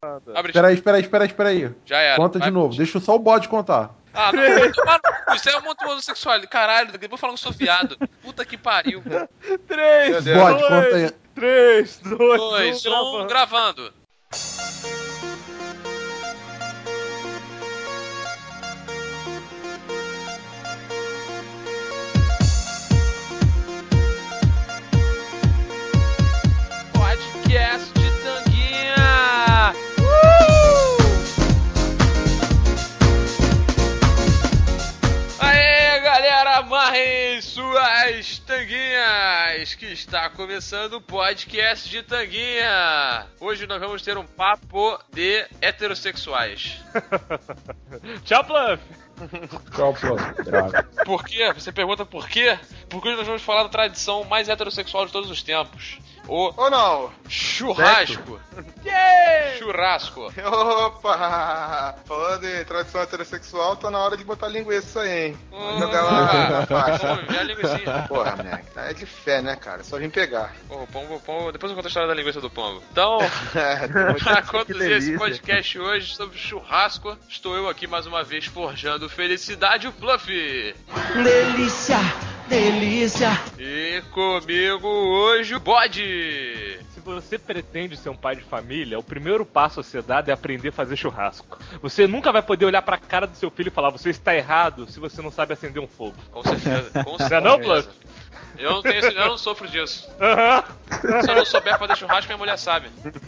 Abre. Espera aí. Já era. Conta de novo. Deixa só o bode contar. Ah, não vou tomar no cu. Isso é um monte homossexual. Caralho, daqui a pouco falando que sou viado. Puta que pariu. 3, Bode, conta aí. 3, 2, 2, 1, gravando. gravando. Podcast de Tanguinha. Aê, galera, amarrem suas tanguinhas, que está começando o podcast de Tanguinha. Hoje nós vamos ter um papo de heterossexuais. Tchau, Pluff. Qual o próximo? Droga. Por quê? Você pergunta por quê? Porque hoje nós vamos falar da tradição mais heterossexual de todos os tempos. O Ou não? churrasco. Yeah! Churrasco. Opa! Falando em tradição heterossexual, tá na hora de botar linguiça aí, hein? Jogar lá na faixa. Vamos ver a linguicinha. Porra, moleque, é de fé, né, cara? Só vim pegar. Porra, o pombo, depois eu conto a história da linguiça do pombo. Então, Tem muito- pra conduzir esse delícia. podcast hoje sobre churrasco, estou eu aqui mais uma vez forjando felicidade, o Fluff. Delícia, delícia. E comigo hoje o Bode. Se você pretende ser um pai de família, o primeiro passo a ser dado é aprender a fazer churrasco. Você nunca vai poder olhar pra cara do seu filho e falar: você está errado se você não sabe acender um fogo. Com certeza. Com Não é não, Fluff? Eu não sofro disso. Aham. Se eu não souber fazer churrasco, minha mulher sabe.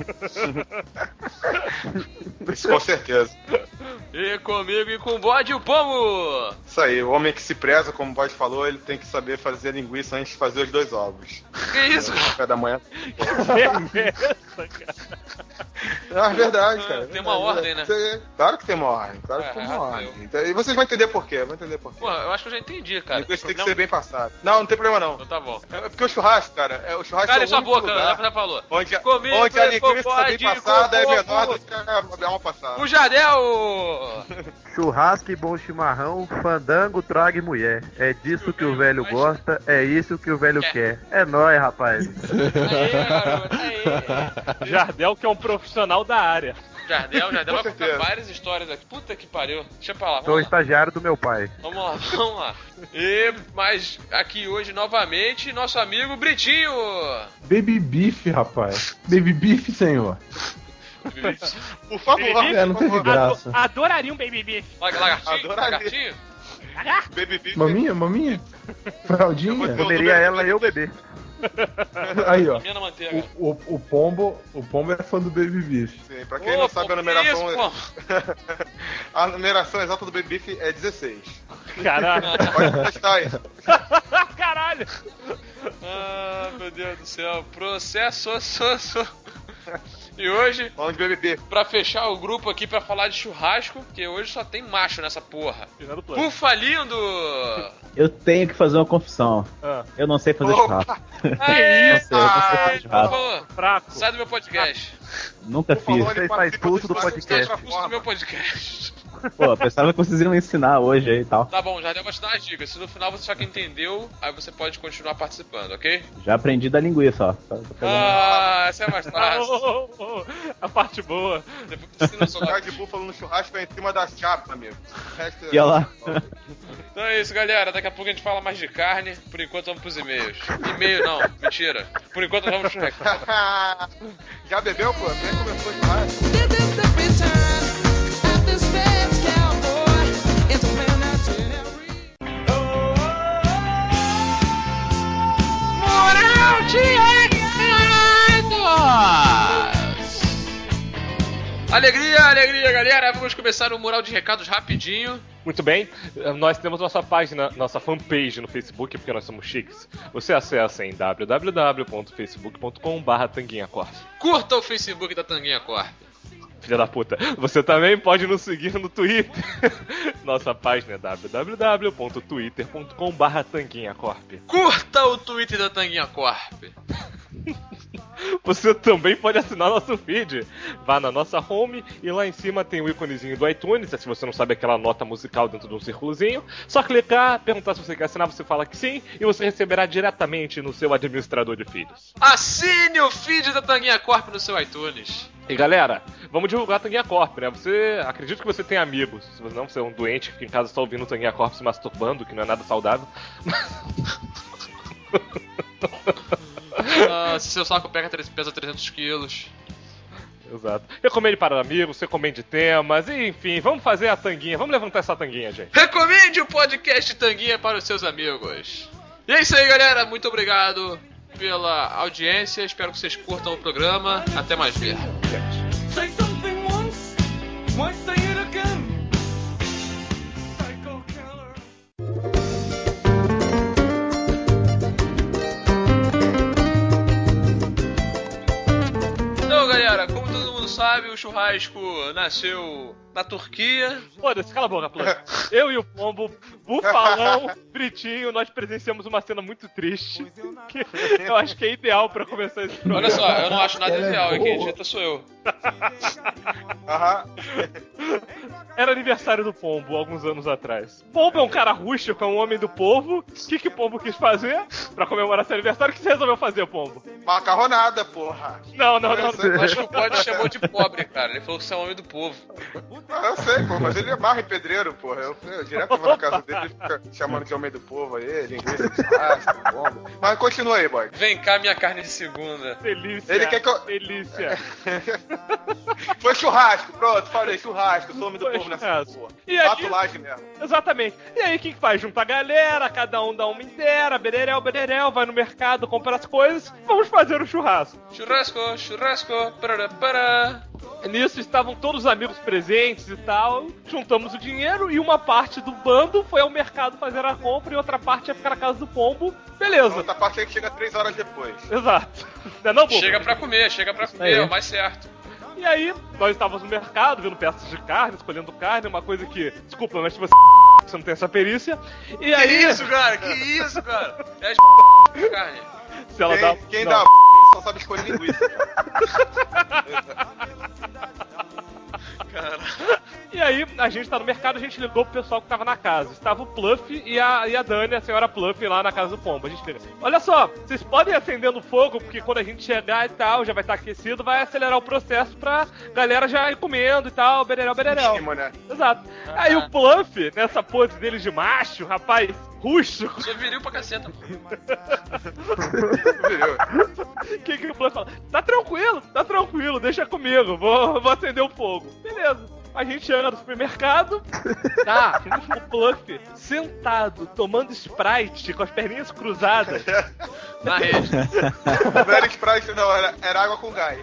Isso com certeza. E comigo e com o Bode, o Pombo. Isso aí, o homem que se preza, como o Bode falou, ele tem que saber fazer linguiça antes de fazer os 2 ovos. Que isso? No café da manhã. É essa, cara. É verdade, cara. Tem uma ordem, né? Claro que tem uma ordem, claro que tem uma ordem. Então, e vocês vão entender por quê, Pô, eu acho que eu já entendi, cara. Linguiça tem que Não- ser bem passada. Não tem problema não. Então tá bom. É porque o churrasco, cara, o churrasco Cala é o sua único boca, lugar já falou. onde, Comigo onde a é linguiça bem Pode, passada é cocô, menor do que a alma passada. O Jadel! Churrasco e bom chimarrão, fandango, traga e mulher. É disso que o velho gosta, é isso que o velho quer. É nóis, rapaz. Aê, garoto, aê. Jardel, que é um profissional da área. Jardel vai contar certeza. várias histórias aqui. Puta que pariu. Deixa pra lá, Sou vamos lá. estagiário do meu pai. Vamos lá. E, mas aqui hoje novamente, nosso amigo Britinho. Baby Beef, rapaz. Baby Beef, senhor. Por favor, É, não por teve favor. graça. Adoraria um baby beef. Lagartinho? Adoraria. Lagartinho? Baby beef. Maminha? Fraldinha? Comeria ela e eu bebê. Aí, ó. Minha na manteiga. O Pombo é fã do Baby Beef. Sim, pra quem não sabe a Que numeração, isso, pô? a numeração exata do Baby Beef é 16. Caralho. Pode testar aí. Caralho. Ah, meu Deus do céu. Processo. E hoje, Falando de Baby Beef. pra fechar o grupo aqui pra falar de churrasco, porque hoje só tem macho nessa porra. Tirando o plano. Bufa lindo! Eu tenho que fazer uma confissão. Ah, Eu não sei fazer Opa! churrasco. Aê, Não sei fazer por churrasco. favor, fraco. sai do meu podcast. Nunca Por favor, fiz. ele Você está participa expulso do dos podcast. Sai outra expulso do meu forma. podcast. Pô, pensava que vocês iam ensinar hoje aí e tal. Tá bom, já deu te dar uma dica. Se no final você achar que entendeu, aí você pode continuar participando, ok? Já aprendi da linguiça, ó. Tô pegando- Ah, essa é mais Ah, fácil. a parte boa. Depois que você não souber. Jogar de búfalo no churrasco é em cima da chapa, amigo. O resto E olha lá. Então é isso, galera. Daqui a pouco a gente fala mais de carne. Por enquanto vamos pros e-mails. E-mail não, mentira. Por enquanto vamos pro recado. Já bebeu, pô? Quem começou o churrasco? This is the return of this fast cowboy. It's a man that's Moral de recados! Alegria, galera! Vamos começar o Mural de Recados rapidinho. Muito bem, nós temos nossa página, nossa fanpage no Facebook, porque nós somos chiques. Você acessa em www.facebook.com/tanguinhacorp. Curta o Facebook da Tanguinha Corp. Filha da puta. Você também pode nos seguir no Twitter. Nossa página é www.twitter.com/tanguinhacorp. Curta o Twitter da Tanguinha Corp. você também pode assinar nosso feed. Vá na nossa home e lá em cima tem o íconezinho do iTunes. Se você não sabe aquela nota musical dentro de um círculozinho, só clicar, perguntar se você quer assinar, você fala que sim e você receberá diretamente no seu administrador de feeds. Assine o feed da Tanguinha Corp no seu iTunes. E galera, vamos divulgar a Tanguinha Corp, né? Acredito que você tem amigos. Se você não, você é um doente que fica em casa só ouvindo o Tanguinha Corp se masturbando, que não é nada saudável. Se seu saco pesa 300 quilos. Exato. Recomende para amigos, recomende temas, e, enfim, vamos fazer a tanguinha, vamos levantar essa tanguinha, gente. Recomende o podcast Tanguinha para os seus amigos. E é isso aí, galera. Muito obrigado pela audiência. Espero que vocês curtam o programa. Até mais ver. Say something once, why say it again? Psycho killer. Então, galera, como todo mundo sabe, o churrasco nasceu na Turquia. Foda-se, cala a boca, Plano. Eu e o Pombo, Bufalão, Britinho, nós presenciamos uma cena muito triste, que eu acho que é ideal pra começar esse programa. Olha só, eu não acho nada ideal, quem edita sou eu. Aham. Era aniversário do Pombo, alguns anos atrás. Pombo é um cara rústico, é um homem do povo. O que Pombo quis fazer pra comemorar seu aniversário? O que você resolveu fazer, Pombo? Macarronada, porra. Não. Eu acho que o Pod chamou de pobre, cara. Ele falou que você é um homem do povo. Eu sei, pô, mas ele é marra e pedreiro, porra. Eu direto vou na casa dele e fica chamando de homem do povo aí, linguiça de churrasco, bomba. Mas continua aí, boy. Vem cá, minha carne de segunda. Delícia. Ele quer que eu- Delícia. Foi churrasco, pronto, falei, churrasco, sou homem do Foi povo nessa churrasco. porra. E aí- Patulagem mesmo. Exatamente. E aí, o que faz? Junta a galera, cada um dá uma inteira, bererel, vai no mercado, compra as coisas, vamos fazer o churrasco. Churrasco, pará. Nisso estavam todos os amigos presentes e tal, juntamos o dinheiro e uma parte do bando foi ao mercado fazer a compra e outra parte ia ficar na casa do Pombo. A Beleza. outra parte aí que chega 3 horas depois. Exato. Não é não, Pombo? Chega pra comer, aí. é o mais certo. E aí, nós estávamos no mercado, vendo peças de carne, escolhendo carne, uma coisa que, desculpa, mas se você não tem essa perícia. E Que aí, isso, cara? É as carne. se ela dá... Quem não. dá só sabe escolher linguiça. Cara. E aí, a gente tá no mercado, a gente ligou pro pessoal que tava na casa. Estava o Pluff e a Dani, a senhora Pluff, lá na casa do Pombo. A gente liga. Olha só, vocês podem ir acendendo fogo, porque quando a gente chegar e tal, já vai estar aquecido, vai acelerar o processo pra galera já ir comendo e tal, bererel. Estima, né? Exato. Aí o Pluff, nessa pose dele de macho, rapaz, rústico, Sou viril pra caceta. o que o Pluff fala? Tá tranquilo, deixa comigo, vou acender o fogo. Beleza. A gente chega no supermercado, tá, o Pluff sentado, tomando Sprite, com as perninhas cruzadas. Na rede. Não era Sprite, não, era água com gás.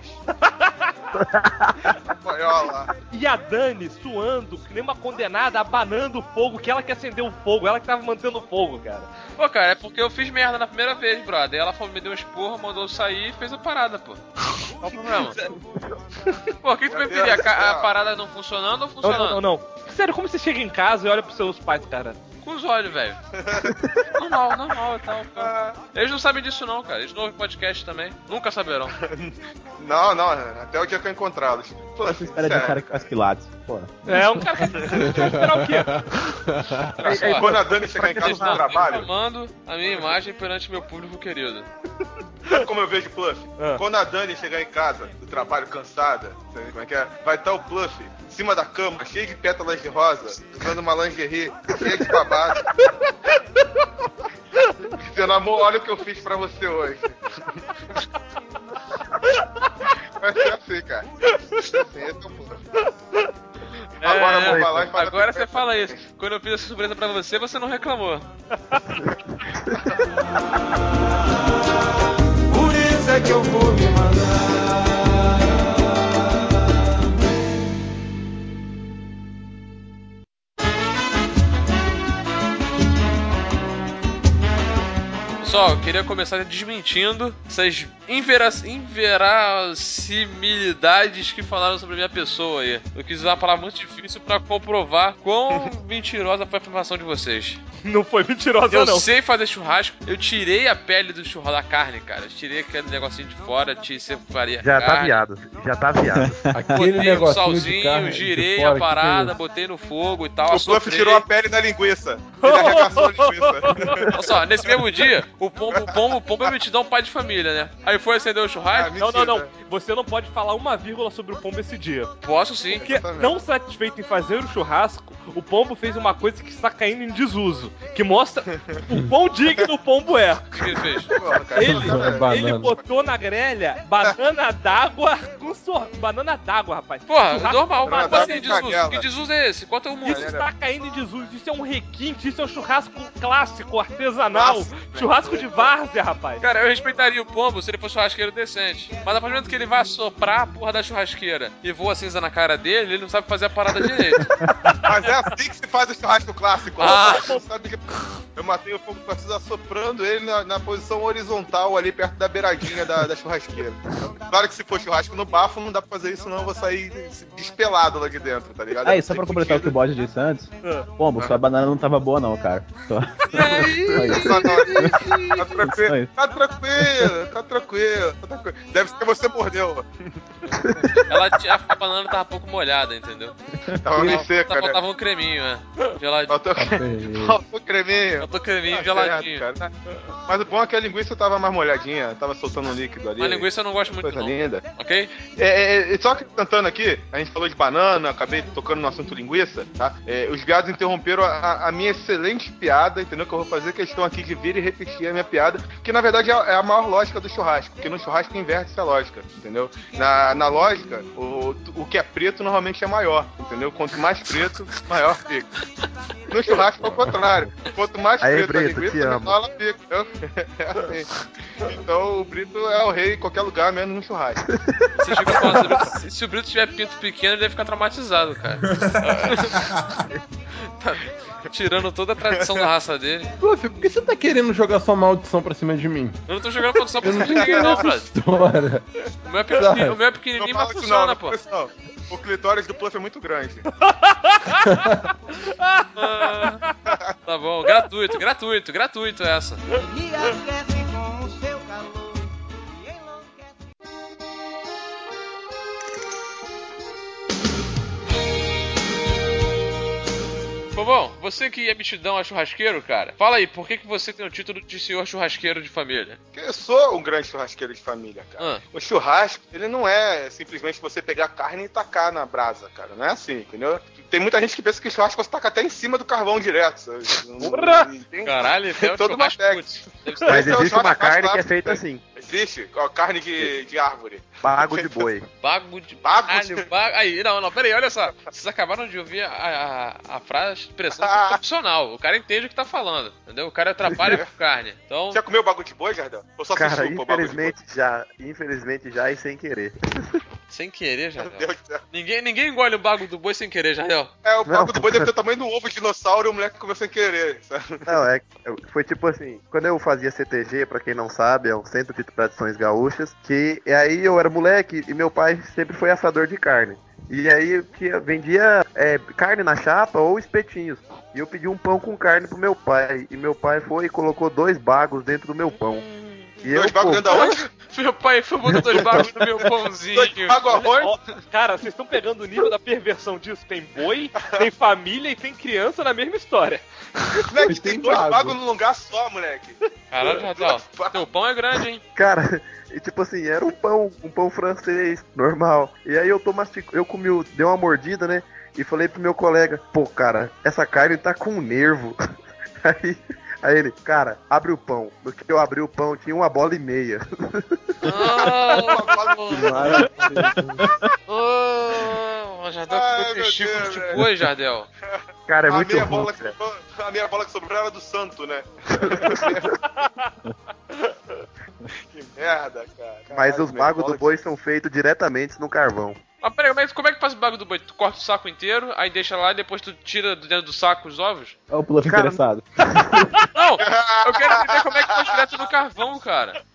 Olha lá. E a Dani suando, que nem uma condenada, abanando o fogo, que ela que acendeu o fogo, ela que tava mantendo o fogo, cara. Pô, cara, é porque eu fiz merda na primeira vez, brother. Ela falou, me deu um esporro, mandou eu sair e fez a parada, pô. Qual o problema? Pô, o que tu preferia? A parada não funcionando ou funcionando? Não. Sério, como você chega em casa e olha pros seus pais, cara? Com os olhos, velho. Normal e tal. Eles não sabem disso não, cara. Eles não ouvem podcast também. Nunca saberão. Não, até o dia que eu encontrá-los. Pô, Essa história de um cara que faz pilates. Porra. É um cara que vai esperar o quê? Olha só, Quando a Dani chegar em casa vocês do estão trabalho, reclamando a minha imagem perante meu público querido. sabe como eu vejo o Pluff? Ah. Quando a Dani chegar em casa do trabalho cansada, sabe como é que é? Vai estar o Pluff em cima da cama, cheio de pétalas de rosa, usando uma lingerie cheia de babado. Dizendo, amor, olha o que eu fiz pra você hoje. Vai ser assim, cara. Vai ser assim, esse é o Pluff. Agora, amor, vai lá e faz Agora assim, você fala isso. Quando eu fiz essa surpresa pra você não reclamou. Por isso é que eu vou me mandar. Pessoal, eu queria começar desmentindo essas inverossimilidades que falaram sobre a minha pessoa aí. Eu quis usar uma palavra muito difícil pra comprovar quão mentirosa foi a afirmação de vocês. Não foi mentirosa, Eu não. sei fazer churrasco, eu tirei a pele do churrasco da carne, cara. Eu tirei aquele negocinho de fora, separei a Já tá carne. viado. Já tá viado. Aquele Botei um negocinho de salzinho, carne girei de fora, a parada, que botei no fogo e tal, O Fluff assoprei. tirou a pele da linguiça. Ele arregaçou a linguiça. Olha só, nesse mesmo dia, o pombo é metidão pai de família, né? Aí foi acender o churrasco. Ah, Não. mentira. Você não pode falar uma vírgula sobre o pombo esse dia. Posso sim. Porque, Exatamente. não satisfeito em fazer o churrasco, o pombo fez uma coisa que está caindo em desuso. Que mostra o quão digno o pombo é. O que ele fez? Porra, cara, Ele, Banana. ele botou na grelha banana d'água com banana d'água, rapaz. Porra, Churrasco normal. com Como banana assim d'água. desuso? Que desuso é esse? Conta o mundo. Isso está caindo em desuso. Isso é um requinte, isso é um churrasco clássico, artesanal. Clássico, Churrasco de várzea, rapaz. Cara, eu respeitaria o pombo se ele fosse churrasqueiro decente. Mas a partir do momento que ele vai assoprar a porra da churrasqueira e voa cinza na cara dele, ele não sabe fazer a parada direito. Mas é assim que se faz o churrasco clássico, Ah. rapaz. Você sabe que eu matei o fogo partido assoprando ele na posição horizontal ali perto da beiradinha da churrasqueira. Claro que se for churrasco no bafo não dá pra fazer isso não, eu vou sair despelado lá de dentro, tá ligado? Aí, só pra completar o que o bode disse antes, pombo, sua banana não tava boa não, cara. Só isso. Tá Só isso. tranquilo. Deve ser que você mordeu. A banana tava pouco molhada, entendeu? Tava meio seca, né? Faltava um creminho, né? Geladinho. Faltou creminho. Faltou creminho Tá geladinho. certo, cara. Mas o bom é que a linguiça tava mais molhadinha, tava soltando um líquido ali. Mas linguiça eu não gosto muito, Coisa não. linda. Ok? Só que cantando aqui, a gente falou de banana, acabei tocando no assunto linguiça, tá? Os viados interromperam a minha excelente piada, entendeu? Que eu vou fazer questão aqui de vir e repetir a minha piada, que na verdade é a maior lógica do churrasco, porque no churrasco inverte essa lógica, entendeu? Na lógica, o que é preto normalmente é maior, entendeu? Quanto mais preto, maior fica. No churrasco é o contrário. Quanto mais Aí, preto a Brito, te linguiça, amo. menor ela fica. Entendeu? É assim. Então o Brito é o rei em qualquer lugar, menos no churrasco. Você fica falando, se o Brito tiver pinto pequeno, ele deve ficar traumatizado, cara. Tá tirando toda a tradição da raça dele. Fluff, por que você tá querendo jogar sua maldição pra cima de mim? Eu não tô jogando produção pra Eu cima não de ninguém, não, essa brother. história. O meu é pequenininho, Não mas fala isso funciona, não pô. fala isso não. O clitóris do Pluff é muito grande. Tá bom, gratuito essa. Me aquece com o seu calor e enlouquece. Bom, você que é metidão a churrasqueiro, cara, fala aí, por que você tem o título de senhor churrasqueiro de família? Porque eu sou um grande churrasqueiro de família, cara. O churrasco, ele não é simplesmente você pegar carne e tacar na brasa, cara. Não é assim, entendeu? Tem muita gente que pensa que churrasco você taca até em cima do carvão direto, sabe? Caralho, tem toda uma técnica. Mas Esse é o existe uma churrasco mais carne que é clássico, feita né? assim. Existe? Ó, carne de árvore. Bago de boi. Bago de Bago caralho, de- Aí, não, peraí, olha só. Vocês acabaram de ouvir a frase, a expressão do profissional. O cara entende o que tá falando, entendeu? O cara trabalha com carne. Então, Já comeu bago de boi, Jardel? Ou só se Cara, chupa o bago de boi? infelizmente já e sem querer. sem querer, Meu Jardel. Deus do céu. Ninguém engole o bago do boi sem querer, Jardel. O bago Não. do boi deve ter o tamanho do ovo de dinossauro e o moleque comeu sem querer, sabe? Não, foi tipo assim, quando eu fazia CTG, pra quem não sabe, é um centro de tradições gaúchas, e aí eu era moleque e meu pai sempre foi assador de carne. E aí vendia carne na chapa ou espetinhos. E eu pedi um pão com carne pro meu pai. E meu pai foi e colocou 2 bagos dentro do meu pão. E Dois bagos dentro da onde? Meu pai foi botar 2 bagos no meu pãozinho. Dois bagos arroz? Ó, cara, vocês estão pegando o nível da perversão disso. Tem boi, tem família e tem criança na mesma história. Moleque, Tem tem 2 bago. bagos num lugar só, moleque. Caralho, Jardel, teu pão é grande, hein? Cara, e tipo assim, era um pão francês, normal. E aí eu tô masticando, eu comi, dei uma mordida, né? E falei pro meu colega, pô, cara, essa carne tá com nervo. Aí ele, cara, abre o pão. No que eu abri o pão, tinha 1,5 bola. Jardel Ai, ficou meu testículo Deus, de velho. boi, Jardel. Cara, é A muito meia ruim, bola cara. a meia bola que sobrou era do santo, né? Que merda, cara. Mas Caralho, os meia bagos bola do boi são feitos diretamente no carvão. Mas peraí, mas como é que faz o bago do boi? Tu corta o saco inteiro, aí deixa lá e depois tu tira do dentro do saco os ovos? Olha o Pluff Cara, interessado. Não! Eu quero entender como é que faz direto no carvão, cara.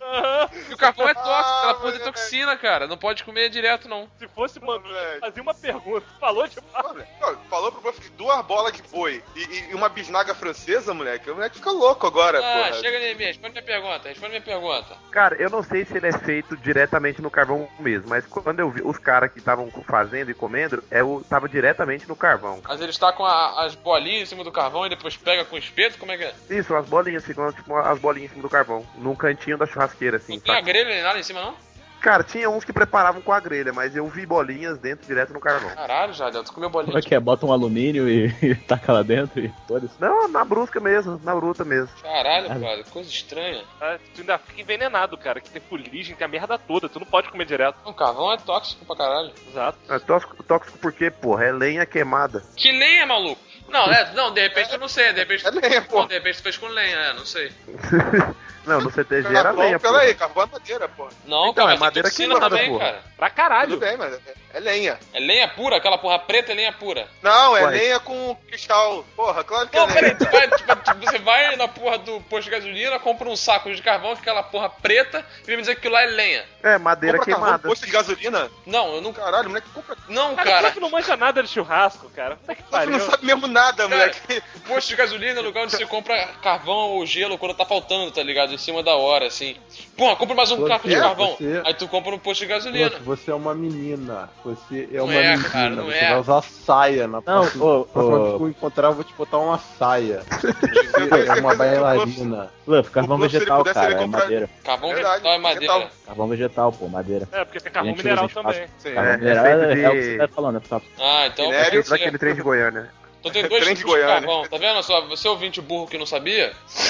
E o carvão é tóxico, aquela porra de moleque. toxina, cara. Não pode comer direto, não. Se fosse moleque. fazia uma pergunta. Falou demais. Não, falou pro Buff de 2 bolas de boi e uma bisnaga francesa, moleque. O moleque fica louco agora, Ah, porra. chega aí, responde minha pergunta. Cara, eu não sei se ele é feito diretamente no carvão mesmo, mas quando eu vi os caras que estavam fazendo e comendo, tava diretamente no carvão. Mas eles tacam as bolinhas em cima do carvão e depois pega com o espeto? Como é que é? Isso, as bolinhas ficam tipo as bolinhas em cima do carvão, num cantinho da churrasqueira, assim. Não tem a saca? grelha nem nada em cima, não? Cara, tinha uns que preparavam com a grelha, mas eu vi bolinhas dentro, direto no carvão. Caralho, Jadel, tu comeu bolinha. Como é que é? Bota um alumínio e taca lá dentro e foda-se. Não, na brusca mesmo, na bruta mesmo. Caralho, brother, coisa estranha. Tu ainda fica envenenado, cara. Que tem fuligem, tem a merda toda. Tu não pode comer direto. O carvão é tóxico pra caralho. Exato. É tóxico porque, porra, é lenha queimada. Que lenha, maluco? Não, de repente eu não sei, de repente... É lenha, pô. Não, de repente tu fez com lenha, não sei. Não, no CTG era Carvão, lenha, peraí, porra. carvão é madeira, pô. Não, Então, cara, é mas tem madeira toxina queimada, também, porra. cara. Pra Tudo caralho. bem, mas é lenha. É lenha pura? Aquela porra preta é lenha pura. Não, é Ué. lenha com cristal. Porra, claro que Não, é peraí, lenha. você vai na porra do posto de gasolina, compra um saco de carvão, com aquela porra preta, e vem me dizer que aquilo lá é lenha. É, madeira Compra carvão, queimada. posto de gasolina? Não, eu não... Caralho, moleque, compra. Não, Cara, cara. tu não manja nada de churrasco, cara. Puta que Você pariu. não sabe mesmo nada, Cara, moleque. posto de gasolina é lugar onde você compra carvão ou gelo quando tá faltando, tá ligado? Em cima da hora, assim. Porra, compra mais um Você- caco de carvão. você- Aí tu compra no posto de gasolina. Nossa, você é uma menina. Você é Não uma é, menina. cara, não você é. vai usar saia na Não, próxima. ô, próxima ô. vez que eu encontrar, eu vou te botar uma saia. tenho Você é certeza uma que o bailarina. Fluff, carvão O Fluff, se ele vegetal, pudesse, ele cara, é comprar- madeira. Carvão Verdade, vegetal é madeira. vegetal. Carvão vegetal, pô, madeira. É, porque tem carvão A gente mineral usa em churrasco. também. Sim. Carvão É, mineral feito é o que de- você tá falando, é só... Ah, então Minério, pode Feito ser. daquele trem de Goiânia. Então tem dois Trem de tipos de Goiânia. carvão, tá vendo? Você ouvinte burro que não sabia?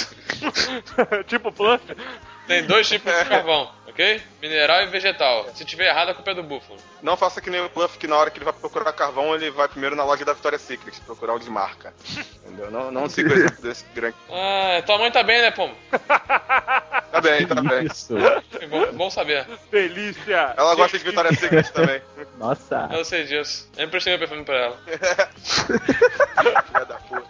Tipo Fluff. Tem dois tipos de carvão, ok? Mineral e vegetal. Se tiver errado, a culpa é do búfalo. Não faça que nem o Bluff, que na hora que ele vai procurar carvão, ele vai primeiro na loja da Victoria's Secret, procurar o de marca. Entendeu? Não siga o exemplo desse grande. Ah, tua mãe tá bem, né, Pomo? Tá bem, tá bem. Isso. Bom saber. Delícia. Ela gosta de Victoria's Secret também. Nossa. Eu sei disso. Eu emprestei meu perfume pra ela. Filha da puta.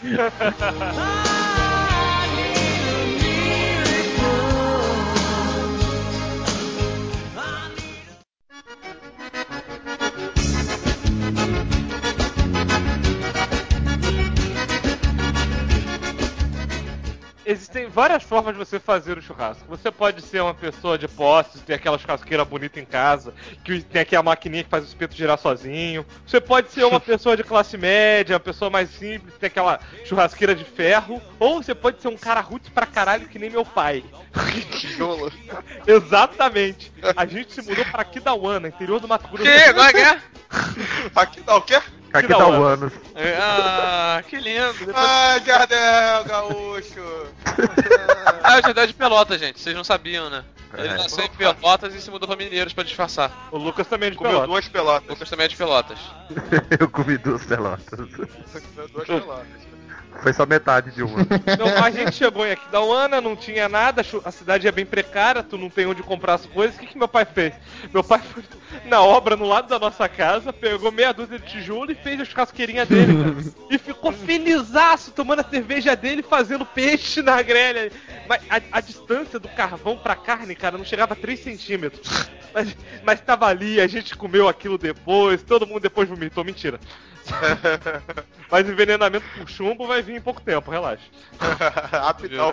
Existem várias formas de você fazer o churrasco. Você pode ser uma pessoa de posses, ter aquela churrasqueira bonita em casa, que tem aqui a maquininha que faz o espeto girar sozinho. Você pode ser uma pessoa de classe média, uma pessoa mais simples, tem aquela churrasqueira de ferro. Ou você pode ser um cara roots pra caralho que nem meu pai. Exatamente. A gente se mudou para Aquidauana, interior do Mato Grosso. Que? Agora que é? Aqui tá o quê? Aqui da tá hora. o Anos. Ah, que lindo. Depois... Ah, Jardel, gaúcho. Ah, o Jardel é de Pelotas, gente. Vocês não sabiam, né? Ele É. nasceu em Pelotas e se mudou pra Mineiros pra disfarçar. O Lucas também é de Comeu Pelotas. duas O pelotas. Lucas também é de Pelotas. Eu comi 2 pelotas. Comeu duas pelotas. Foi só metade de uma. Então, a gente chegou em Aquidauana, não tinha nada, a cidade é bem precária, tu não tem onde comprar as coisas. O que meu pai fez? Meu pai foi na obra no lado da nossa casa, pegou meia dúzia de tijolo e fez a churrasqueirinha dele, cara. E ficou felizaço tomando a cerveja dele e fazendo peixe na grelha. Mas a distância do carvão pra carne, cara, não chegava a 3 centímetros. Mas tava ali, a gente comeu aquilo depois, todo mundo depois vomitou, mentira. Mas envenenamento por chumbo vai vir em pouco tempo, relaxa. Rapidão.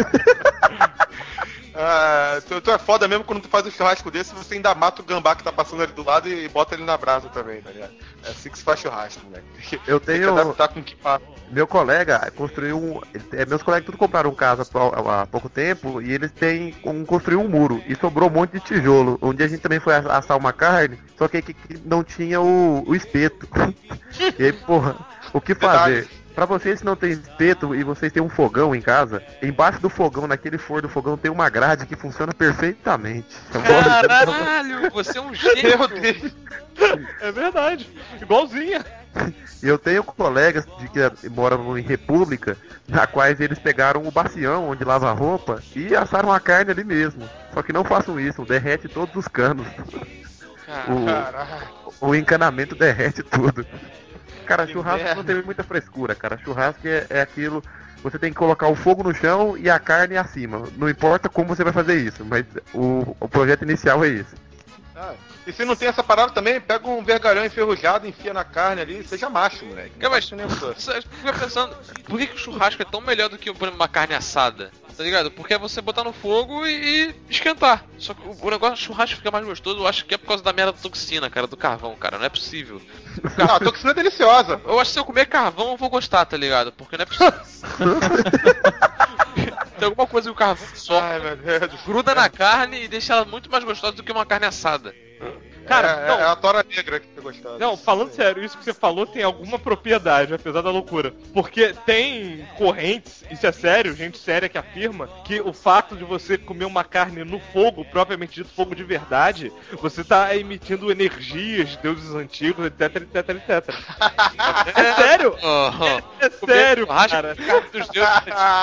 Ah, tu é foda mesmo quando tu faz um churrasco desse, você ainda mata o gambá que tá passando ali do lado e bota ele na brasa também, tá ligado? É assim que se faz churrasco, moleque. Eu Tem que tenho. adaptar com o que passa. Meu colega construiu um. Meus colegas tudo compraram casa há pouco tempo e eles construíram um muro e sobrou um monte de tijolo. Um dia a gente também foi assar uma carne, só que não tinha o espeto. E aí, porra, o que fazer? Pra vocês que não tem espeto e vocês têm um fogão em casa, embaixo do fogão, naquele forno do fogão, tem uma grade que funciona perfeitamente. Caralho, você é um gênio. Meu Deus. É verdade, igualzinha. E eu tenho colegas que moram em república, na quais eles pegaram o bacião onde lava a roupa e assaram a carne ali mesmo. Só que não façam isso, derrete todos os canos. Caralho. Caralho. O encanamento derrete tudo. Cara, churrasco não tem muita frescura, cara. Churrasco é aquilo. Você tem que colocar o fogo no chão e a carne acima. Não importa como você vai fazer isso, mas o projeto inicial é esse. E se não tem essa parada também, pega um vergalhão enferrujado, enfia na carne ali, seja macho, moleque. Mas você fica pensando, por que o churrasco é tão melhor do que por exemplo, uma carne assada? Tá ligado? Porque é você botar no fogo e esquentar. Só que o negócio do churrasco fica mais gostoso, eu acho que é por causa da merda da toxina, cara, do carvão, cara. Não é possível. Não, a toxina é deliciosa. Eu acho que se eu comer carvão eu vou gostar, tá ligado? Porque não é possível. Tem alguma coisa que o carvão só Ai, meu Deus. gruda na carne e deixa ela muito mais gostosa do que uma carne assada. Cara, não. É a tora negra que você gostava. Não, falando sério, isso que você falou tem alguma propriedade, apesar da loucura. Porque tem correntes, isso é sério, gente séria que afirma, que o fato de você comer uma carne no fogo, propriamente dito fogo de verdade, você tá emitindo energias de deuses antigos, etc, etc, etc. É sério? É sério, cara. Dos deuses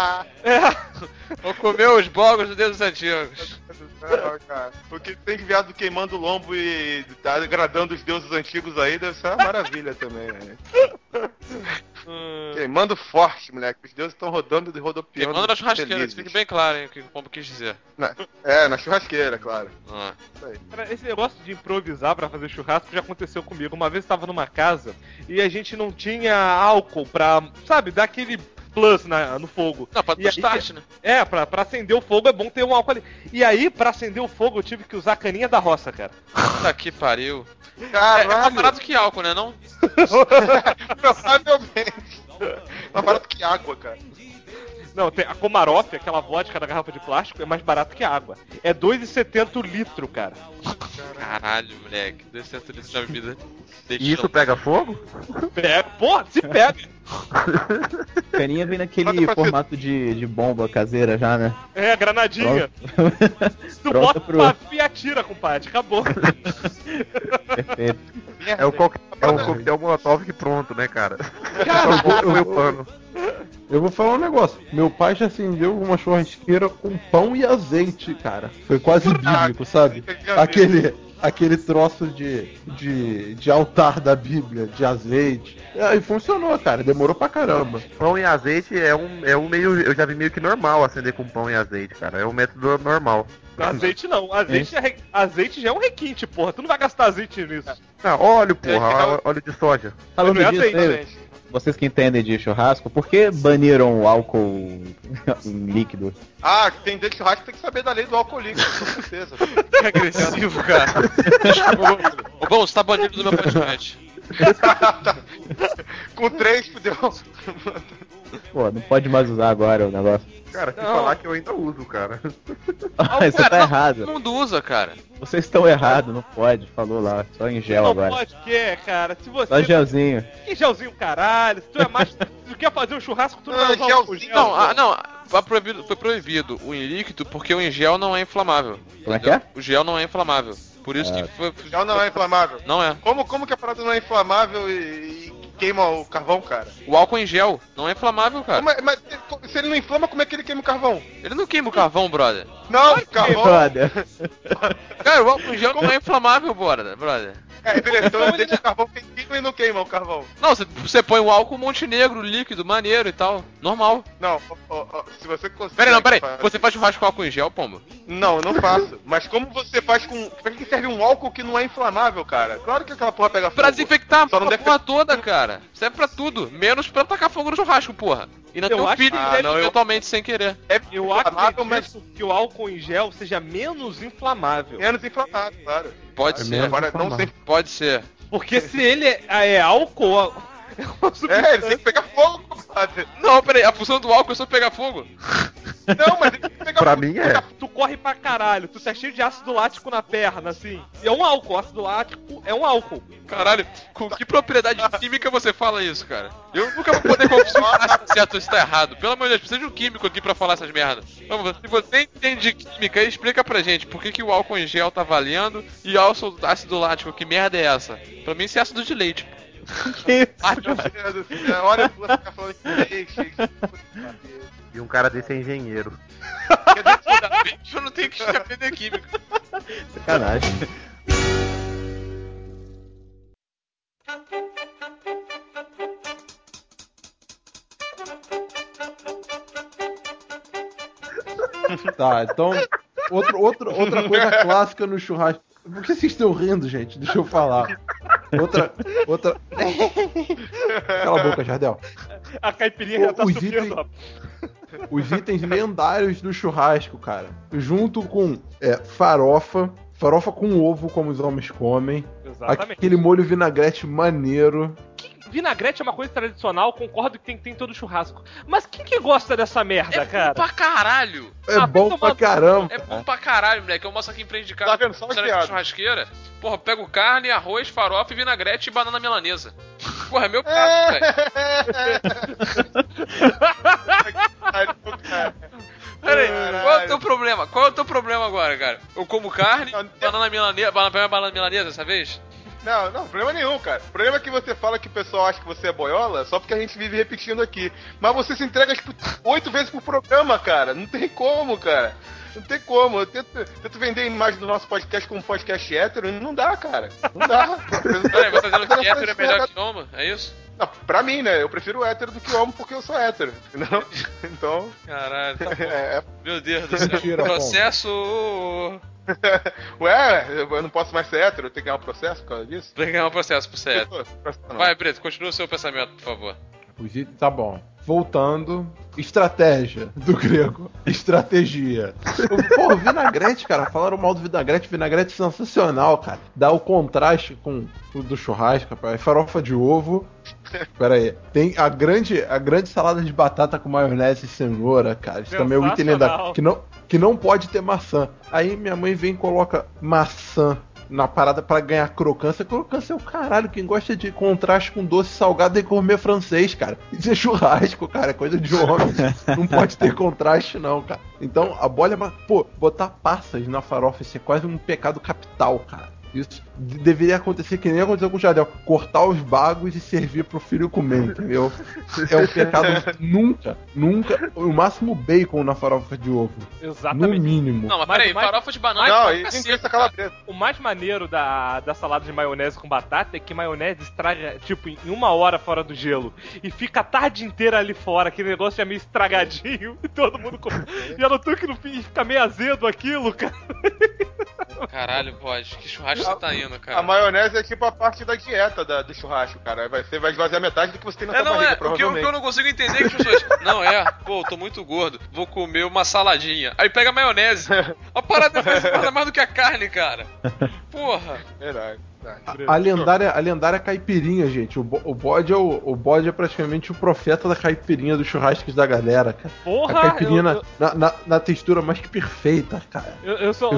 Vou comer os bogos dos deuses antigos. Não, cara. Porque tem viado queimando o lombo e tá agradando os deuses antigos aí, deve ser uma maravilha também, né? Queimando forte, moleque. Os deuses estão rodando e rodopiando. Queimando na churrasqueira, felizes. fique bem claro, hein, o que o pombo quis dizer. Na churrasqueira, claro. Isso aí. Cara, esse negócio de improvisar pra fazer churrasco já aconteceu comigo. Uma vez eu tava numa casa e a gente não tinha álcool pra, sabe, dar aquele plus no fogo. Não, pra E aí, start, né? pra acender o fogo é bom ter um álcool ali. E aí, pra acender o fogo, eu tive que usar a caninha da roça, cara. Puta que pariu. É Caralho. mais barato que álcool, né, não? Provavelmente. Mais barato que água, cara. Não, tem a Komarov, aquela vodka da garrafa de plástico, é mais barato que água. É 2,70 o litro, cara. Caralho, moleque. 200 litros de bebida. E isso pega fogo? Pega, porra, se pega. Caninha vem naquele Manda pra formato de bomba caseira já, né? É, granadinha. Tu Pronto bota pro... uma e atira, compadre. Acabou. Perfeito. É o coquetel Molotov que pronto, né, cara? Cara, Foi o pano. eu vou falar um negócio. Meu pai já acendeu uma churrasqueira com pão e azeite, cara. Foi quase bíblico, sabe? Aquele troço de altar da Bíblia, de azeite. E funcionou, cara. Demorou pra caramba. Pão e azeite é um meio. Eu já vi meio que normal acender com pão e azeite, cara. É um método normal. Azeite não. Azeite já é um requinte, porra. Tu não vai gastar azeite nisso. Não, óleo, porra. Óleo de soja. Falando Não é disso, azeite. vocês que entendem de churrasco, por que baniram o álcool em líquido? Ah, tem dentro de churrasco tem que saber da lei do álcool líquido, com certeza. Que agressivo, cara. Ô, bom, você tá banido do meu podcast. Com 3, fudeu. Pô, não pode mais usar agora o negócio. Cara, se Não. falar que eu ainda uso, cara. Você tá Cara, errado. Todo mundo usa, cara. Vocês estão errados, não pode. Falou lá, só em gel Não agora. pode que, cara. Se você... Só gelzinho. Que gelzinho, caralho. Se tu é macho, se tu quer fazer um churrasco, tu não vai usar Gelzinho. o gel. Não, foi proibido o em líquido porque o em gel não é inflamável. Como é que é? O gel não é inflamável. Por isso que foi. Já não é inflamável. Não é. Como que a parada não é inflamável e queima o carvão, cara? O álcool em gel não é inflamável, cara. Mas se ele não inflama, como é que ele queima o carvão? Ele não queima o carvão, brother. Não, o carvão. Brother. Cara, o álcool em gel não é inflamável, brother. É, beleza, então deixa o carvão quentinho e não queima o carvão. Não, você põe o álcool Montenegro, líquido, maneiro e tal. Normal. Não, se você consegue... Peraí. Você faz churrasco com álcool em gel, pombo? Não, eu não faço. Mas como você faz com... Pra que serve um álcool que não é inflamável, cara? Claro que aquela porra pega fogo. Pra desinfectar Só não a deve porra toda, cara. Serve pra tudo. Menos pra tacar fogo no churrasco, porra. E não Eu ter um acho filho que- dele não, eu- eventualmente sem querer. É Eu inflamável, mas acredito que o álcool em gel seja menos inflamável. menos inflamável, claro. Pode É ser. mesmo. Agora, não inflamável. sei... Pode ser. Porque se ele é álcool... É uma É, ele tem que pegar fogo, compadre. Não, peraí. A função do álcool é só pegar fogo. Não, mas ele tem que pegar Pra fogo. mim é. Tu corre pra caralho, tu tá cheio de ácido lático na perna, assim. E é um álcool, ácido lático é um álcool. Caralho, com que propriedade química você fala isso, cara? Eu nunca vou poder confirmar se certo ou se tá errado. Pelo amor de Deus, precisa de um químico aqui pra falar essas merdas. Vamos, se você entende de química, explica pra gente por que o álcool em gel tá valendo e ácido lático, que merda é essa? Pra mim isso é ácido de leite. Ai, meu Deus do céu, olha o ficar falando de peixe. E um cara desse é engenheiro. Quer dizer, ainda bem que eu não tenho que aprender química. Sacanagem. Tá, então, outra coisa clássica no churrasco. Por que vocês estão rindo, gente? Deixa eu falar. Outra. Cala a boca, Jardel. A caipirinha já tá Os subindo, itens- ó. Os itens lendários do churrasco, cara. Junto com farofa. Farofa com ovo, como os homens comem. Exatamente. Aquele molho vinagrete maneiro. Vinagrete é uma coisa tradicional, concordo que tem que ter em todo churrasco. Mas quem que gosta dessa merda, É cara? bom pra caralho. É Ah, bom vai pra tomar- caramba. É bom pra caralho, moleque. Eu mostro aqui em frente de casa. Tá vendo? Só na piada. churrasqueira. Porra, pego carne, arroz, farofa, vinagrete e banana milanesa. Porra, é meu prato, velho. Peraí, qual é o teu problema? Qual é o teu problema agora, cara? Eu como carne, banana milanesa, banana milanesa dessa vez? Não, problema nenhum, cara. O problema é que você fala que o pessoal acha que você é boiola só porque a gente vive repetindo aqui. Mas você se entrega, tipo, 8 vezes por programa, cara. Não tem como, cara. Não tem como. Eu tento vender a imagem do nosso podcast como um podcast hétero e não dá, cara. Não dá. Peraí, você tá dizendo que hétero é melhor que homo? É isso? Não, pra mim, né? Eu prefiro hétero do que homo porque eu sou hétero. Entendeu? Então. Caralho, tá bom. É, Meu Deus do céu. Mentira, Processo. Ué, eu não posso mais ser hétero, eu tenho que ganhar um processo por causa disso? Tem que ganhar um processo pro certo. Não. Vai, Preto, continua o seu pensamento, por favor. Os itens, tá bom. Voltando. Estratégia do grego. Estratégia. Pô, vinagrete, cara. Falaram mal do vinagrete. Vinagrete é sensacional, cara. Dá o contraste com o do churrasco, rapaz. Farofa de ovo. Pera aí. Tem a grande salada de batata com maionese e cenoura, cara. Isso também é um item lendário. Que não pode ter maçã. Aí minha mãe vem e coloca maçã na parada pra ganhar crocância. Crocância é o caralho. Quem gosta de contraste com doce salgado é gourmet francês, cara. Isso é churrasco, cara. É coisa de homem. Não pode ter contraste, não, cara. Então, a bola é... Pô, botar passas na farofa, isso é quase um pecado capital, cara. Isso deveria acontecer que nem aconteceu com o Jardel. Cortar os bagos e servir pro filho comer, entendeu? É um pecado nunca. O máximo bacon na farofa de ovo. Exatamente. No mínimo. Não, mas Mas- peraí, mas- farofa de banana Não, é e cacete, linguiça cara. calabresa. O mais maneiro da salada de maionese com batata é que maionese estraga, tipo, em 1 hora fora do gelo. E fica a tarde inteira ali fora, aquele negócio já meio estragadinho. E todo mundo come. Já notou que no fim fica meio azedo aquilo, cara. Caralho, pode. Que churrasco você tá indo, A cara? maionese é tipo a parte da dieta do churrasco, cara. Você vai esvaziar metade do que você tem na sua Não, barriga, o que eu provavelmente. não consigo entender é que as pessoas. Não, pô, eu tô muito gordo, vou comer uma saladinha. Aí pega a maionese. A parada é mais do que a carne, cara. Porra. Verdade. A lendária caipirinha, gente. O bode é praticamente o profeta da caipirinha dos churrascos da galera, cara. Porra, A caipirinha na textura mais que perfeita, cara. Eu sou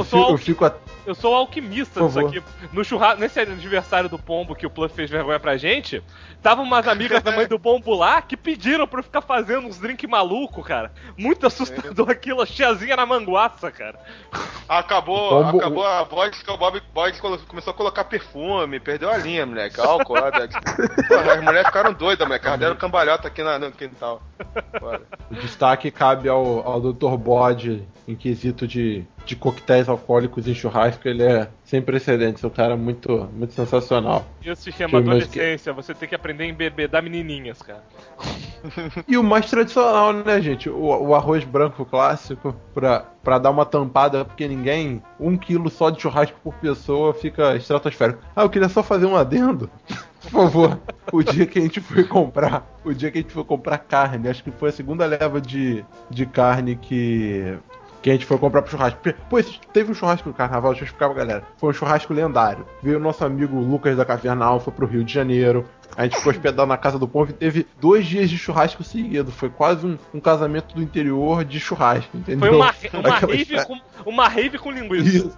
o alquimista Por disso favor. aqui. No churrasco, nesse aniversário do Pombo que o Pluff fez vergonha pra gente, tava umas amigas da mãe do Pombo lá que pediram pra eu ficar fazendo uns drink maluco, cara. Muito assustador aquilo, a tiazinha na manguaça, cara. Acabou Pombo- a vodka, o Bode começou a colocar perfume, perdeu a linha, moleque. Álcool, Porra, as mulheres ficaram doidas, moleque. Elas deram cambalhota aqui no quintal. Bora. O destaque cabe ao Dr. Bode em quesito de coquetéis alcoólicos em churrasco. Ele é sem precedentes. É um cara muito, muito sensacional. Isso se chama Que eu imagino adolescência, você tem que aprender a embebedar menininhas, cara. E o mais tradicional, né, gente? O arroz branco clássico pra dar uma tampada, porque 1 quilo só de churrasco por pessoa fica estratosférico. Eu queria só fazer um adendo. Por favor, o dia que a gente foi comprar carne, acho que foi a segunda leva de carne que a gente foi comprar pro churrasco. Pô, teve um churrasco no carnaval, deixa eu explicar pra galera. Foi um churrasco lendário. Veio o nosso amigo Lucas da Caverna Alfa pro Rio de Janeiro. A gente ficou hospedado na casa do povo e teve 2 dias de churrasco seguido. Foi quase um casamento do interior de churrasco, entendeu? Foi Aquela- uma rave com linguiça. Isso.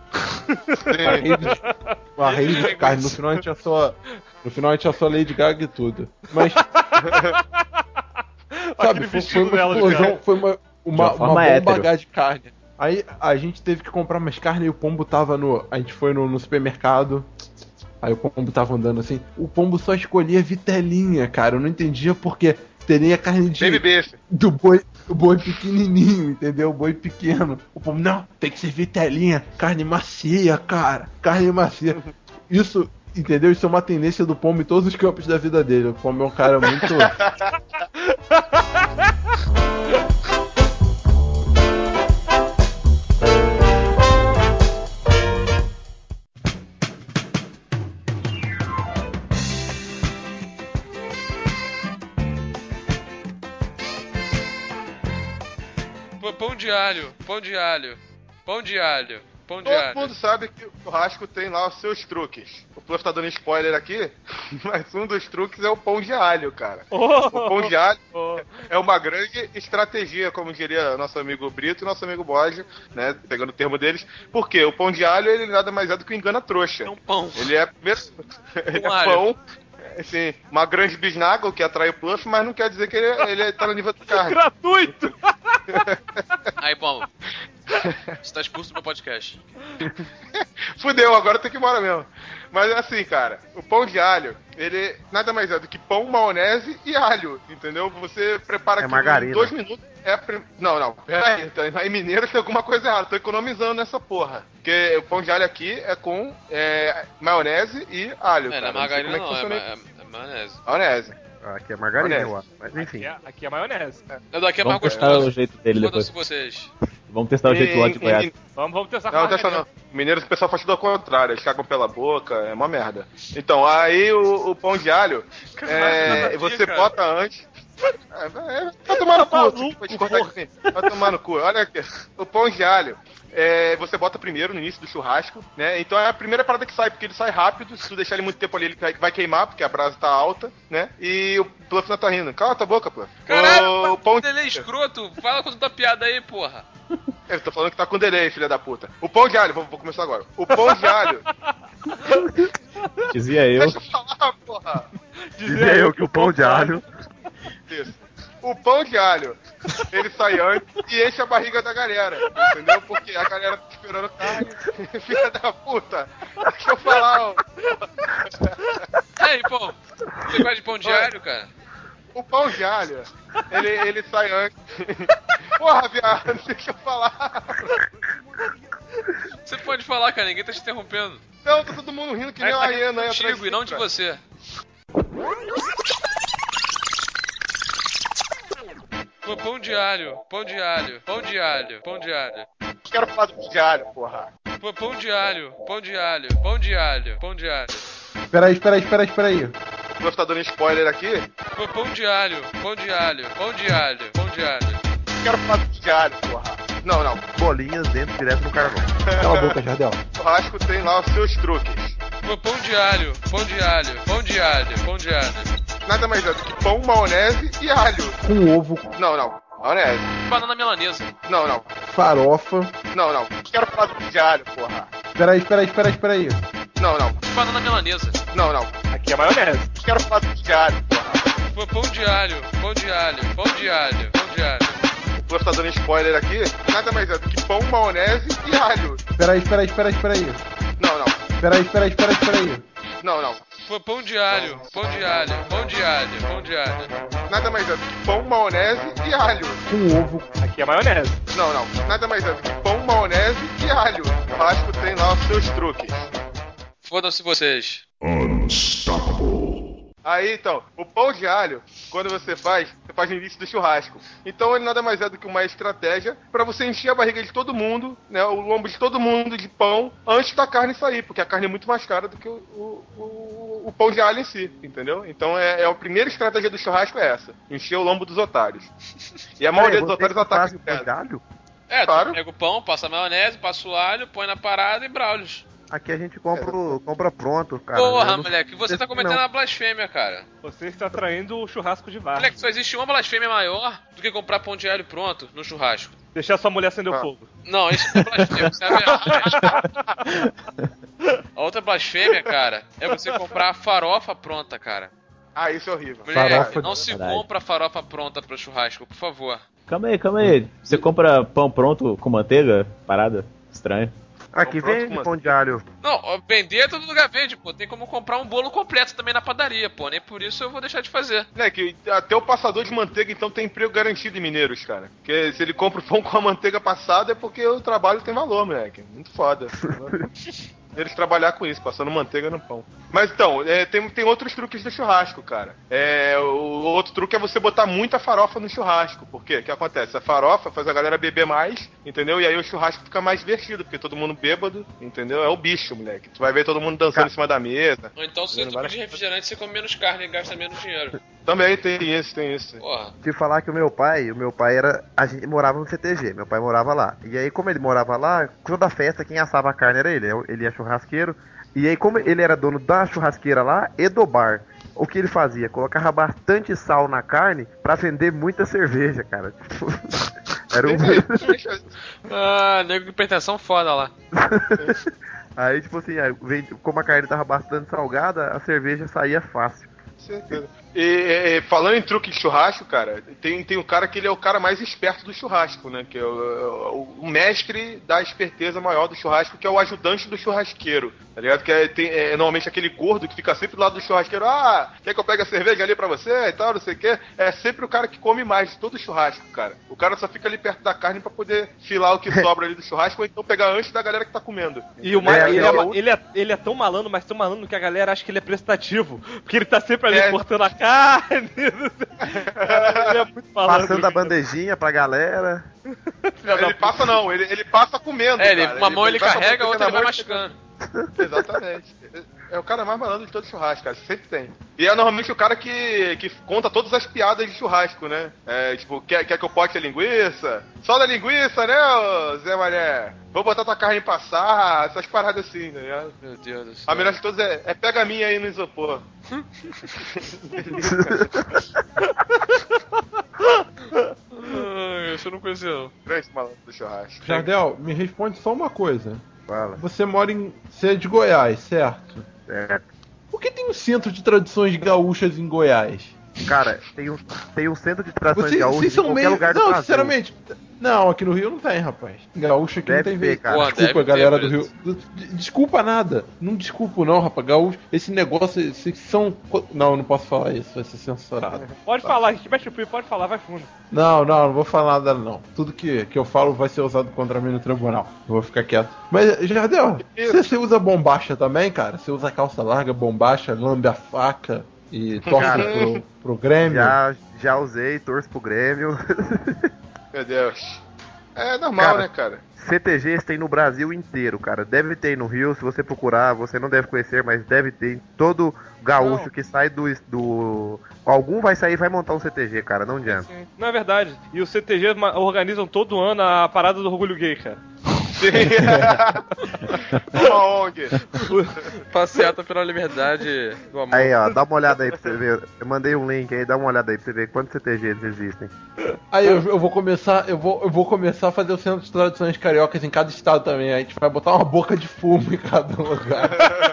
Uma rave de carne. No final a gente achou só Lady Gaga e tudo. Mas, sabe, foi uma dela de explosão, carne. foi uma uma forma bomba hétero. H de carne. Aí a gente teve que comprar mais carne e o pombo tava A gente foi no supermercado. Aí o pombo tava andando assim. O pombo só escolhia vitelinha, cara. Eu não entendia porque teria carne Baby beef. do boi pequenininho, entendeu? O boi pequeno. O pombo, não, tem que ser vitelinha. Carne macia, cara. Carne macia. Isso, entendeu? Isso é uma tendência do pombo em todos os campos da vida dele. O pombo é um cara muito... Pão de alho, pão de alho, pão de alho, pão de Todo alho. mundo sabe que o churrasco tem lá os seus truques. O Pluff tá dando spoiler aqui, mas um dos truques é o pão de alho, cara. O pão de alho é uma grande estratégia, como diria nosso amigo Brito e nosso amigo Borges, né? Pegando o termo deles. Porque o pão de alho, ele nada mais é do que um engana-trouxa. É um pão. Ele é primeiro. Ele é alho. pão. Assim, uma grande bisnaga, o que atrai o Pluff, mas não quer dizer que ele tá no nível de carne. Gratuito! Aí, Paulo. Você tá expulso do meu podcast. Fudeu, agora tem que ir embora mesmo. Mas assim, cara, o pão de alho, ele nada mais é do que pão, maionese e alho, entendeu? Você prepara aquilo margarina. em 2 minutos. Não, peraí, em mineiro tem alguma coisa errada, tô economizando nessa porra. Porque o pão de alho aqui é com maionese e alho, É, cara. não é margarina Não não, sei como é que é funciona aí. maionese. Maionese. Aqui é margarina, Maionese. eu acho. Mas enfim. Aqui é maionese. É daqui é mais Vamos testar gostoso. o jeito dele depois. Foda-se vocês. Vamos testar o jeito lá de Goiás. Vamos testar com Não, margarina. testa não. Mineiros o pessoal faz tudo ao contrário, eles cagam pela boca, é uma merda. Então, aí o pão de alho, nada a ver, você cara. bota antes. Vai tomar no cu, maluco, tipo, vai cortar assim. Vai tomar no cu. Olha aqui, o pão de alho. Você bota primeiro no início do churrasco, né? Então é a primeira parada que sai, porque ele sai rápido. Se tu deixar ele muito tempo ali, ele vai queimar, porque a brasa tá alta, né? E o Pluff não tá rindo. Cala tua boca, Pluff. Caralho, O pão ele é escroto. Fala com tua piada aí, porra. Eu tô falando que tá com delay, filha da puta. O pão de alho, vou começar agora. O pão de alho. Dizia eu. Deixa eu falar, porra. Dizia eu que o pão de alho. Isso. O pão de alho, ele sai antes e enche a barriga da galera, entendeu? Porque a galera tá esperando carne. Filha da puta. Deixa eu falar, ó. Aí, pô. Você gosta de pão de alho, cara? O pão de alho, ele sai antes. Porra, viado, deixa eu falar. Você pode falar, cara. Ninguém tá te interrompendo. Não, tá todo mundo rindo que nem uma hiena aí atrás Contigo e não de cara. você. Pô, pão de alho, pão de alho, pão de alho, pão de alho. Quero falar do pão de alho, porra. Pô, pão de alho, pão de alho, pão de alho, pão de alho. Espera aí. O Pluff tá dando spoiler aqui. Pô, pão de alho, pão de alho, pão de alho, pão de alho. Quero falar do pão de alho, porra. Não. Bolinhas dentro direto no carvão. Cala a boca, Jardel. O churrasco tem lá os seus truques. Pô, pão de alho, pão de alho, pão de alho, pão de alho. Nada mais é do que pão, maionese e alho. Com ovo, Não. Maionese. Banana milanesa. Não. farofa. Não. Quero falar do pão de alho, porra. Espera aí. Não. Banana milanesa. Não. Aqui é maionese. Quero falar do pão de alho, porra. Pô, pão de alho, pão de alho, pão de alho, pão de alho. O Pluff tá dando spoiler aqui. Nada mais é do que pão, maionese e alho. Espera aí. Não. Espera aí. Não. Pô, pão de alho, pão de alho, pão de alho, pão de alho. Nada mais é do que pão, maionese e alho. Com ovo. Aqui é maionese. Não. Nada mais é do que pão, maionese e alho. O churrasco tem lá os seus truques. Fodam-se vocês. Aí, então, o pão de alho, quando você faz no início do churrasco. Então ele nada mais é do que uma estratégia pra você encher a barriga de todo mundo, né, o lombo de todo mundo de pão antes da carne sair, porque a carne é muito mais cara do que o pão de alho em si, entendeu? Então a primeira estratégia do churrasco é essa, encher o lombo dos otários. E a maioria dos otários ataca o pão de alho? É, Claro. tu pega o pão, passa a maionese, passa o alho, põe na parada e braulios. Aqui a gente compra pronto, cara. Porra, Eu não- moleque, você tá não. cometendo uma blasfêmia, cara. Você está traindo o churrasco de vaca. Moleque, só existe uma blasfêmia maior do que comprar pão de alho pronto no churrasco. Deixar sua mulher acender o fogo. Não, isso não é blasfêmia, isso é verdade. A outra blasfêmia, cara, é você comprar a farofa pronta, cara. Ah, isso é horrível. Moleque, Farofa não de se verdade. compra farofa pronta pro churrasco, por favor. Calma aí. Você compra pão pronto com manteiga? Parada? Estranho. Aqui Pronto, vem mano. pão de alho. Não, ó, vender todo lugar vende, pô. Tem como comprar um bolo completo também na padaria, pô. Nem por isso eu vou deixar de fazer. Né, que até o passador de manteiga, então, tem emprego garantido em Mineiros, cara. Porque se ele compra o pão com a manteiga passada é porque o trabalho tem valor, moleque. Muito foda. Eles trabalhar com isso, passando manteiga no pão. Mas então, tem outros truques do churrasco, cara. O outro truque é você botar muita farofa no churrasco. Por quê? O que acontece? A farofa faz a galera beber mais, entendeu? E aí o churrasco fica mais divertido, porque todo mundo bêbado, entendeu? É o bicho, moleque. Tu vai ver todo mundo dançando em cima da mesa. Ou então, se tu pedir refrigerante, você come menos carne e gasta menos dinheiro. Também tem isso. Porra. Te falar que o meu pai era. A gente morava no CTG, meu pai morava lá. E aí, como ele morava lá, toda festa, quem assava a carne era ele. Ele é churrasqueiro. E aí, como ele era dono da churrasqueira lá e do bar, o que ele fazia? Colocava bastante sal na carne pra vender muita cerveja, cara. Tipo, era um. Ah, nego com hipertensão foda lá. Aí, tipo assim, como a carne tava bastante salgada, a cerveja saía fácil. Certeza. E falando em truque de churrasco, cara, tem um cara que ele é o cara mais esperto do churrasco, né? Que é o mestre da esperteza maior do churrasco, que é o ajudante do churrasqueiro, tá ligado? Que é normalmente aquele gordo que fica sempre do lado do churrasqueiro. Ah, quer que eu pegue a cerveja ali pra você e tal, não sei o quê. É sempre o cara que come mais de todo o churrasco, cara. O cara só fica ali perto da carne pra poder filar o que sobra ali do churrasco ou então pegar antes da galera que tá comendo. E o mais, ele é tão malandro, mas tão malandro que a galera acha que ele é prestativo. Porque ele tá sempre ali cortando a carne. Cara, ele é muito malandro. Passando a bandejinha pra galera. Ele passa não, ele passa comendo. Cara. Uma mão ele vai carrega, a outra ele vai mão e mascando. Exatamente. É o cara mais malandro de todo churrasco, cara. Sempre tem. E é normalmente o cara que conta todas as piadas de churrasco, né? Tipo, quer que eu pote a linguiça? Só da linguiça, né, ô Zé Mané? Vou botar tua carne passar, essas paradas assim, tá ligado? Meu Deus do céu. A melhor de todas é pega a minha aí no isopor. Isso eu não conhecia, não. Grande malandro do churrasco. Jardel, me responde só uma coisa. Fala. Você é de Goiás, certo? Por que tem um centro de tradições gaúchas em Goiás? Cara, tem um centro de tradições gaúchas Vocês em são qualquer meio... lugar do Não, Brasil. sinceramente... Não, aqui no Rio não tem, rapaz. Gaúcho aqui Deve não tem ter, vez. cara. Pô, Desculpa, deve galera ter, do Rio. Desculpa nada. Não desculpo não, rapaz. Gaúcho, esse negócio, vocês são... Não, eu não posso falar isso, vai ser censurado. Pode falar, a gente mexe o pio, pode falar, vai fundo. Não vou falar nada não. Tudo que eu falo vai ser usado contra mim no tribunal. Eu vou ficar quieto. Mas, Jardel, você usa bombacha também, cara? Você usa calça larga, bombacha, lambe a faca e torce pro Grêmio? Já usei, torço pro Grêmio. Meu Deus. É normal, Cara, né, cara? CTGs tem no Brasil inteiro, cara. Deve ter no Rio, se você procurar, você não deve conhecer, mas deve ter. Todo gaúcho que sai do. Algum vai sair e vai montar um CTG, cara. Não adianta. Não é verdade. E os CTG organizam todo ano a parada do orgulho gay, cara. Sim. Uma ONG. Passeata pela liberdade do amor. Aí, ó, dá uma olhada aí pra você ver. Eu mandei um link aí, dá uma olhada aí pra você ver quantos CTGs existem. Aí eu vou começar a fazer o centro de tradições cariocas em cada estado também. A gente vai botar uma boca de fumo em cada lugar.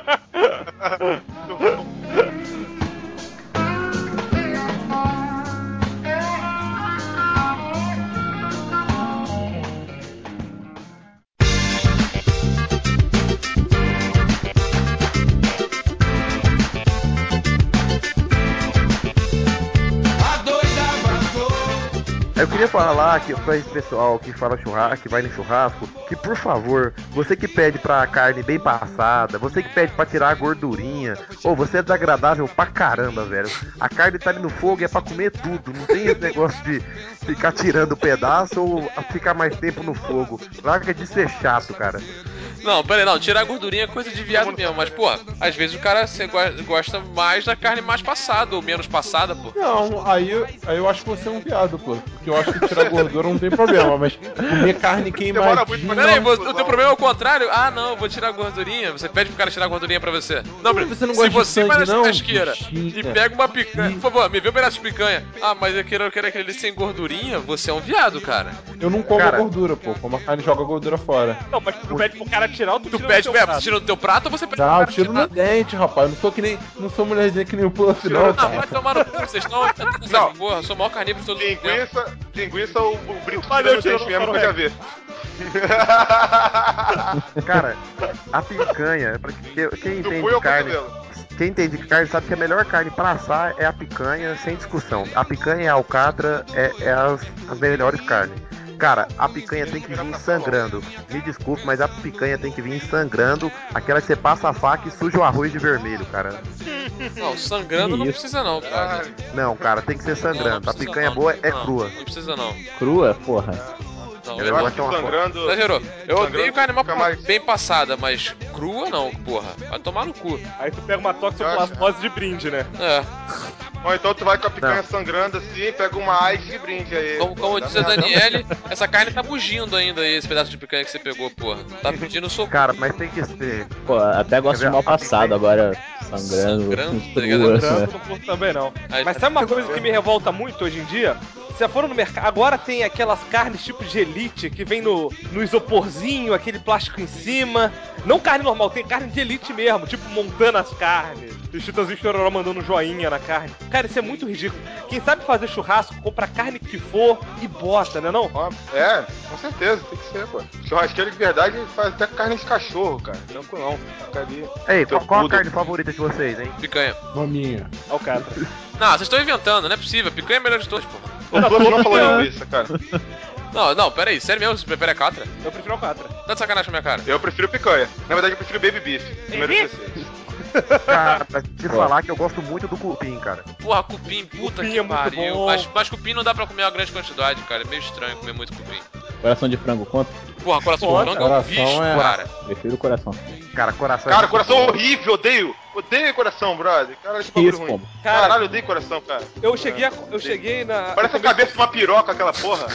Eu queria falar aqui pra esse pessoal que fala churrasco, que vai no churrasco, que por favor, você que pede pra carne bem passada, você que pede pra tirar a gordurinha, ou você é desagradável pra caramba, velho. A carne tá ali no fogo e é pra comer tudo, não tem esse negócio de ficar tirando pedaço ou ficar mais tempo no fogo. Larga de ser chato, cara. Não, peraí, não. Tirar a gordurinha é coisa de viado mesmo. Mas, pô, às vezes o cara gosta mais da carne mais passada ou menos passada, pô. Não, aí eu acho que você é um viado, pô. Porque eu acho que tirar gordura não tem problema, mas comer carne queimadinha... Peraí, o teu problema é o contrário? Ah, não, eu vou tirar a gordurinha. Você pede pro cara tirar a gordurinha pra você. Não, Você não se gosta de você vai na sangue, não, churrasqueira bichinha? e pega uma picanha... Por favor, me vê um pedaço de picanha. Ah, mas eu quero aquele sem gordurinha. Você é um viado, cara. Eu não como Cara, gordura, pô. Como a carne joga a gordura fora. Não, mas tu pede pro cara tirar ou tu Tu tira pede, no teu você tira do teu prato ou você pede pro Não, eu cara tiro tirar? no dente, rapaz. Eu não sou mulherzinha que nem o Puff, não, Ah, vai cara. tomar no cu, vocês estão... Não. Porra, eu sou o maior carnívoro de todos os tempos. Linguiça o Brito Mas tira eu no tiro dente no mesmo que eu já vi. Cara, a picanha, pra quem Tu entende põe o carne, cotovelo. quem entende de carne sabe que a melhor carne pra assar é a picanha, sem discussão. A picanha e a alcatra é as melhores carnes. Cara, a picanha tem que vir sangrando. Me desculpe, mas a picanha tem que vir sangrando. Aquela que você passa a faca e suja o arroz de vermelho, cara. Não, sangrando não Isso. precisa não, cara. Não, cara, tem que ser sangrando. A picanha boa é crua. Não precisa não. Crua, porra. Não, Eu Eu gosto acho de que uma sangrando. exagerou. Eu sangrando odeio carne fica mais- bem passada, mas crua não, porra. Vai tomar no cu. Aí tu pega uma toxoplasmose de brinde, né? É. Ou então tu vai com a picanha sangrando assim, pega uma ice de brinde aí. Como diz a Daniele, essa carne tá bugindo ainda aí, esse pedaço de picanha que você pegou, porra. Tá pedindo socorro. Cara, mas tem que ser. Pô, até gosto de mal passado, agora sangrando. Sangrando, tá ligado? Branco não curto também não. Mas sabe uma coisa que me revolta muito hoje em dia? Se você for no mercado, agora tem aquelas carnes tipo de elite que vem no isoporzinho, aquele plástico em cima. Não carne normal, tem carne de elite mesmo, tipo montando as carnes. E o Chitãozinho Chororó mandando um joinha na carne. Cara, isso é muito ridículo. Quem sabe fazer churrasco, compra a carne que for e bota, né não? É, com certeza, tem que ser, pô. Churrasqueiro de verdade faz até carne de cachorro, cara. Tranquilão. Fica ali. Ei, Teu qual a poodle. carne favorita de vocês, hein? Picanha. Maminha. Alcatra. Não, vocês estão inventando, não é possível. Picanha é a melhor de todos, porra. O Fluff não falou linguiça, cara. Não, pera aí, sério mesmo? Você prefere a Catra? Eu prefiro alcatra. Tá de sacanagem com a minha cara. Eu prefiro picanha. Na verdade, eu prefiro baby beef. Número 16. Cara, pra te falar que eu gosto muito do cupim, cara. Porra, cupim, puta Cupim que é muito pariu. bom. Mas cupim não dá pra comer uma grande quantidade, cara. É meio estranho comer muito cupim. Coração de frango, conta? Porra, coração Pô, de frango é um coração bicho, é- cara. Prefiro o coração. Cara, coração. Cara, muito coração bom. horrível, odeio. Odeio coração, brother. Caralho, que Que isso, bagulho ruim. pombo? Cara, Caralho, odeio coração, cara. eu cheguei na. Parece a cabeça de uma piroca, aquela porra.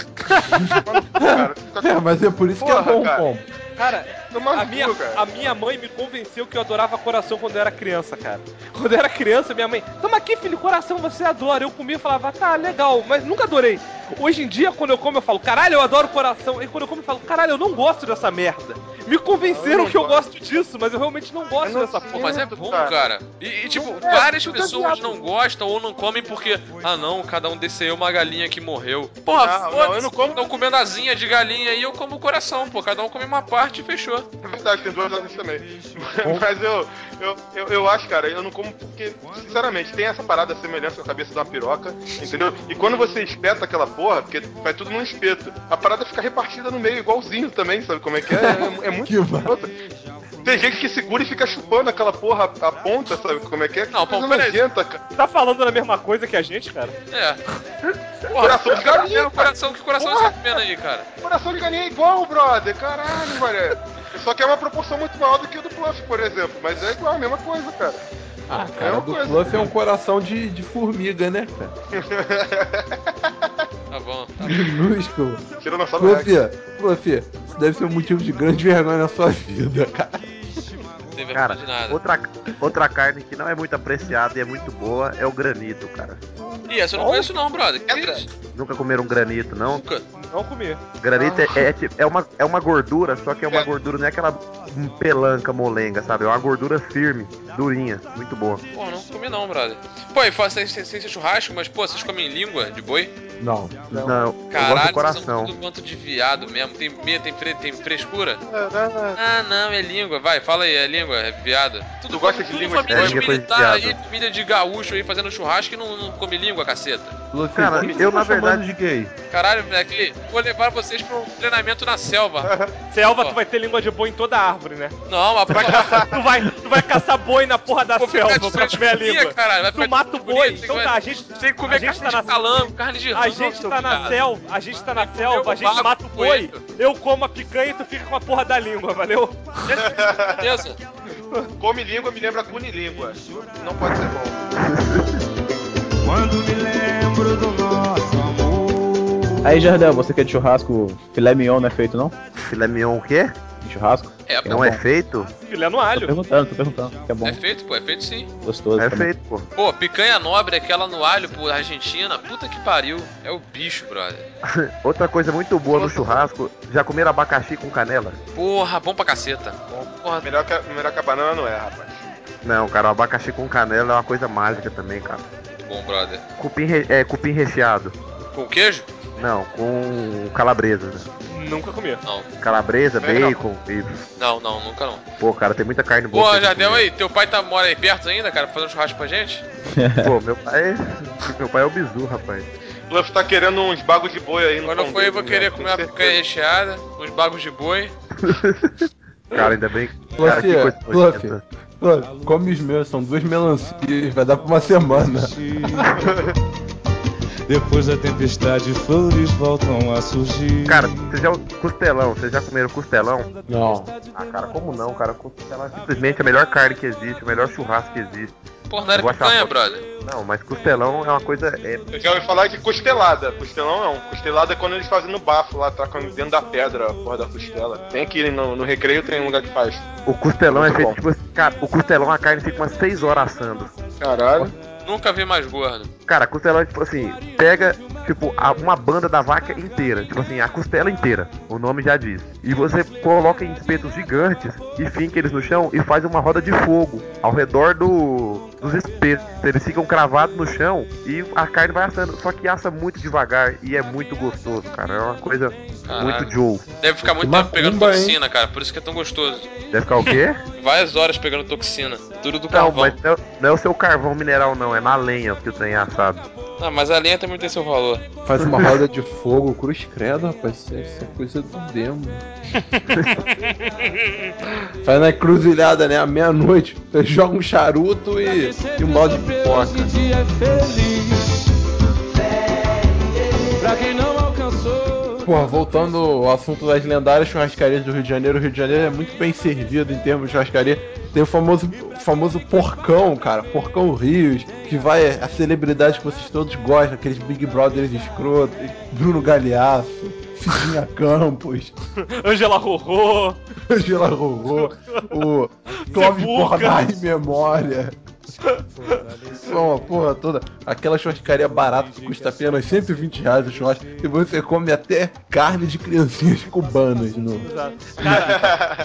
Cara, fica- É, mas é por isso que Porra, é bom, cara. pombo. Cara, Toma no a minha, cu, cara. a minha mãe me convenceu que eu adorava coração quando eu era criança, cara. Quando eu era criança, minha mãe, toma aqui, filho, coração, você adora. Eu comia e falava, tá, legal, mas nunca adorei. Hoje em dia, quando eu como, eu falo, caralho, eu adoro coração. E quando eu como, eu falo, caralho, eu não gosto dessa merda. Me convenceram que eu gosto disso, mas eu realmente não gosto Eu não dessa sei. Pô, porra. mas é bom, cara. E, tipo, É, várias tudo pessoas viado. não gostam ou não comem porque, ah não, cada um desse aí é uma galinha que morreu. Porra, Não, foda-se, eu não como. Estão comendo asinha de galinha e eu como o coração, pô. Cada um come uma parte e fechou. É verdade, tem duas asas também. Mas eu acho, cara, eu não como porque, sinceramente, tem essa parada semelhança com a cabeça de uma piroca, entendeu? E quando você espeta aquela porra, porque vai tudo num espeto, a parada fica repartida no meio, igualzinho também, sabe como é que é? É muito Que escroto. Tem gente que segura e fica chupando aquela porra a ponta, sabe como é que é? Não, Coisa pô, peraí. nojenta, cara. Tá falando da mesma coisa que a gente, cara? É. Porra, Coração de galinha, que coração você tá comendo aí, cara? Coração de galinha é igual, brother. Caralho, velho. Só que é uma proporção muito maior do que o do Fluff, por exemplo. Mas é igual, a mesma coisa, cara. Ah, É cara, uma do coisa. Fluff é um coração de formiga, né, cara? Tá bom. Minúsculo. Tiranossauro Fluff, Rex. Fluff, isso deve ser um motivo de grande vergonha na sua vida, cara. Não tem vergonha Cara, de nada. outra carne que não é muito apreciada e é muito boa é o granito, cara. Ih, essa eu não conheço não, brother. Que isso? Nunca comeram granito, não? Nunca. Não comi. Granito é uma gordura, só que é uma gordura, não é aquela pelanca, molenga, sabe? É uma gordura firme, durinha, muito boa. Pô, não comi não, brother. Pô, e faz sem ser churrasco, mas, pô, vocês comem língua de boi? Não. Não, eu gosto Caralho, do vocês coração. são tudo quanto de viado mesmo. Tem frescura? Ah, não, é língua. Vai, fala aí, é língua, é viado. Tu gosta de língua de família boi? de É, língua de militar aí, viado. família de gaúcho aí fazendo churrasco e não come língua, caceta. Fluff, Cara, quem que eu, você tá na verdade- chamando de gay? Caralho, moleque, vou levar vocês pra um treinamento na selva. Selva, tu vai ter língua de boi em toda a árvore, né? Não, mas Tu vai caçar boi na porra da Vou ficar selva de pra comer a frescurinha, língua. caralho, vai ficar Tu mata o de boi. frescurinha, Então tem tá, que comer a gente carne tá de na calango, carne de A ranço, gente seu tá na viado. selva, a gente tá na Vai selva, comer a o gente bago mata o do boi, coelho. eu como a picanha e tu fica com a porra da língua, valeu? Beleza? Come língua me lembra cunilíngua. Não pode ser bom. Quando me lembro do nosso amor. Aí, Jardel, você que é de churrasco, filé mignon não é feito, não? Filé mignon o quê? De churrasco? É, Não é feito? Filé no Tô alho. perguntando, que é bom, é feito, pô, é feito sim. gostoso É também. feito, pô. Pô, picanha nobre, aquela no alho, pô, Argentina, puta que pariu. É o bicho, brother. Outra coisa muito boa no churrasco, já comeram abacaxi com canela? Porra, bom pra caceta. Porra, Melhor que a banana não é, rapaz. Não, cara, o abacaxi com canela é uma coisa mágica também, cara. muito bom, brother. Cupim recheado. Com queijo? Não, com calabresa, né? Nunca comi. Não. Calabresa, Também não. bacon e... Não, nunca não. Pô, cara, tem muita carne boa. Pô, pra gente Jardel comer. aí, teu pai mora aí perto ainda, cara, pra fazer um churrasco pra gente? Pô, meu pai é o bizu, rapaz. O Fluff tá querendo uns bagos de boi aí no Quando eu pão for aí, dele, vou né? querer Com comer uma certeza. picanha recheada, uns bagos de boi. Cara, ainda bem. Cara, que coisa Fluff, nojenta. Fluff, come os meus, são 2 melancias, vai dar pra uma semana. Depois da tempestade, flores voltam a surgir. Cara, vocês já comeram costelão? Não. Ah, cara, como não, cara? Costelão é simplesmente a melhor carne que existe, o melhor churrasco que existe. Porra, não era Vou achar picanha, foto. brother. Não, mas costelão é uma coisa. Eu já ouvi falar de costelada. Costelão não. Costelada é quando eles fazem no bafo lá, trocando dentro da pedra a porra da costela. Tem aqui no recreio, tem um lugar que faz. O costelão é Muito feito, bom. tipo assim, cara, o costelão, a carne fica umas 6 horas assando. Caralho. Nunca vi mais gordo. Cara, costelão é tipo assim, pega, tipo, uma banda da vaca inteira. Tipo assim, a costela inteira. O nome já diz. E você coloca em espetos gigantes e finca eles no chão e faz uma roda de fogo ao redor dos espetos. Eles ficam cravados no chão e a carne vai assando. Só que assa muito devagar e é muito gostoso, cara. É uma coisa Caralho. muito Joe. Deve ficar muito Que tempo pegando macumba, hein? toxina, cara. Por isso que é tão gostoso. Deve ficar o quê? Várias horas pegando toxina. Tudo do Não, carvão. mas não é o seu carvão mineral, não. É na lenha que o trem é assado. Ah, mas a lenha também tem seu valor. Faz uma roda de fogo, cruz credo, rapaz. Isso é coisa do demo. Faz na encruzilhada, né? À meia-noite. Você joga um charuto e um balde de pipoca. dia é feliz. Pra quem não alcançou. Porra, voltando ao assunto das lendárias churrascarias do Rio de Janeiro, o Rio de Janeiro é muito bem servido em termos de churrascaria. Tem o famoso Porcão, cara, Porcão Rios, que vai a celebridade que vocês todos gostam, aqueles Big Brothers escrotos, Bruno Galeasso, Cidinha Campos, Angela Rorô. Angela Rorô, o Clóvis Cebuca. Bornai Memória. Uma porra toda. Aquela churrascaria barata que custa apenas R$120 o churrasco e você come até carne de criancinhas cubanas no. Exato. Cara,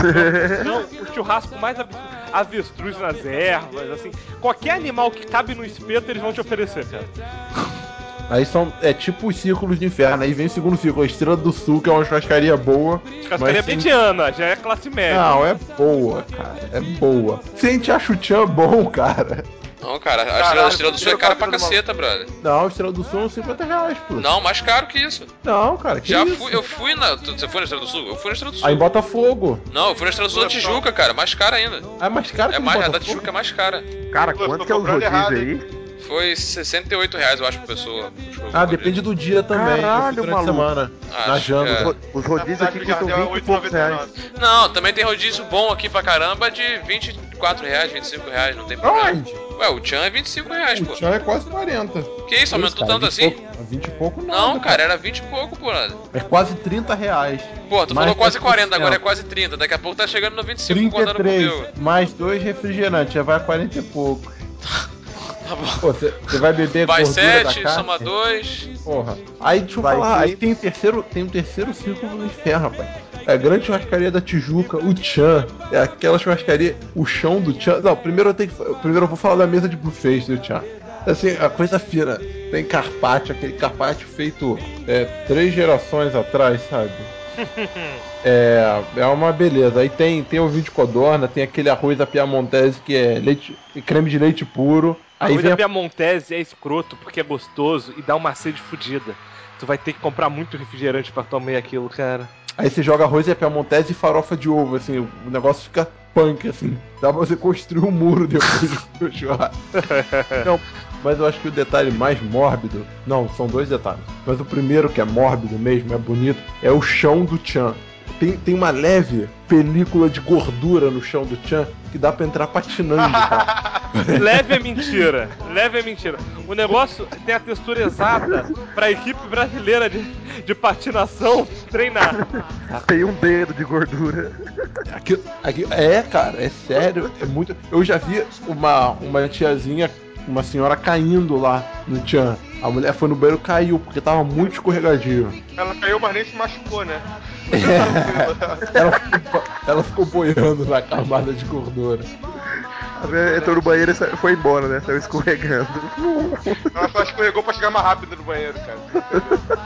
o churrasco mais avestruz nas ervas, assim. Qualquer animal que cabe no espeto, eles vão te oferecer, cara. Aí é tipo os círculos de inferno. Aí vem o segundo círculo, a Estrela do Sul, que é uma churrascaria boa. Churrascaria sem- mediana, já é classe média. Não, é boa, cara. É boa. Se a gente acha o Tchan bom, cara. Não, cara, a Caralho, estrela do sul é cara pra primeiro caceta, brother. Não, a Estrela do Sul é uns R$50, pô. Não, mais caro que isso. Não, cara, que isso? Eu fui na. Você foi na Estrela do Sul? Eu fui na Estrela do Sul. Aí em Botafogo. Não, eu fui na Estrela do Sul da Tijuca, cara. Mais cara ainda. É mais caro que É em mais, a da Botafogo? Tijuca é mais cara. Cara, Pô, quanto tô que é os comprando rodízios errado, aí? Foi R$68, eu acho, por pessoa. Ah, depende do dia também. Caralho, eu fui durante a maluco. semana. Acho Na Jamba. que é. Os rodízios aqui custam Jardel, 20 e poucos reais. Não, também tem rodízio bom aqui pra caramba de R$24, R$25, não tem problema. Onde? Ué, o Tchan é R$25, O pô. Tchan é quase 40. Que isso, aumentou cara, tanto 20 e assim? pouco. 20 e pouco Não, cara, era 20 e pouco, pô. É quase R$30. Pô, tu Mais falou quase 40, 10%. agora é quase 30. Daqui a pouco tá chegando no 25 contando 33, comigo. mais 2 refrigerantes, já vai a 40 e pouco. Tá bom. Pô, você vai beber Vai gordura da 7, carne? soma 2. Porra. Aí deixa eu Vai falar, sim. aí tem um terceiro círculo no inferno, rapaz. É a grande churrascaria da Tijuca, o Tchan. É aquela churrascaria, o chão do Tchan. Não, primeiro eu vou falar da mesa de buffets do Tchan. Assim, a coisa fina. Tem carpaccio, aquele carpaccio feito 3 gerações atrás, sabe? É uma beleza. Aí tem ovinho de codorna, tem aquele arroz à piamontese que é creme de leite puro. Aí Arroz vem da Piamontese é escroto porque é gostoso e dá uma sede fodida. Tu vai ter que comprar muito refrigerante pra tomar aquilo, cara. Aí você joga arroz e piamontese e farofa de ovo, assim, o negócio fica punk, assim. Dá pra você construir um muro depois do churrasco. Não, mas eu acho que o detalhe mais mórbido... Não, são 2 detalhes. Mas o primeiro, que é mórbido mesmo, é bonito, é o chão do Tchan. Tem uma leve película de gordura no chão do Tchan que dá pra entrar patinando, cara. Leve é mentira. Leve é mentira. O negócio tem a textura exata pra equipe brasileira de patinação treinar. Tem um dedo de gordura. Aqui, cara, é sério, é muito... Eu já vi uma tiazinha, uma senhora caindo lá no Tchan. A mulher foi no banheiro e caiu, porque tava muito escorregadio. Ela caiu, mas nem se machucou, né? Ela ficou boiando na camada de gordura. Entrou no banheiro e foi embora, né? Saiu escorregando. Ela só escorregou pra chegar mais rápido no banheiro, cara.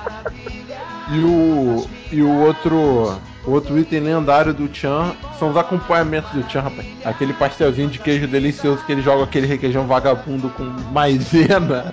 E o outro item lendário do Tchan são os acompanhamentos do Tchan, rapaz. Aquele pastelzinho de queijo delicioso que ele joga aquele requeijão vagabundo com maisena.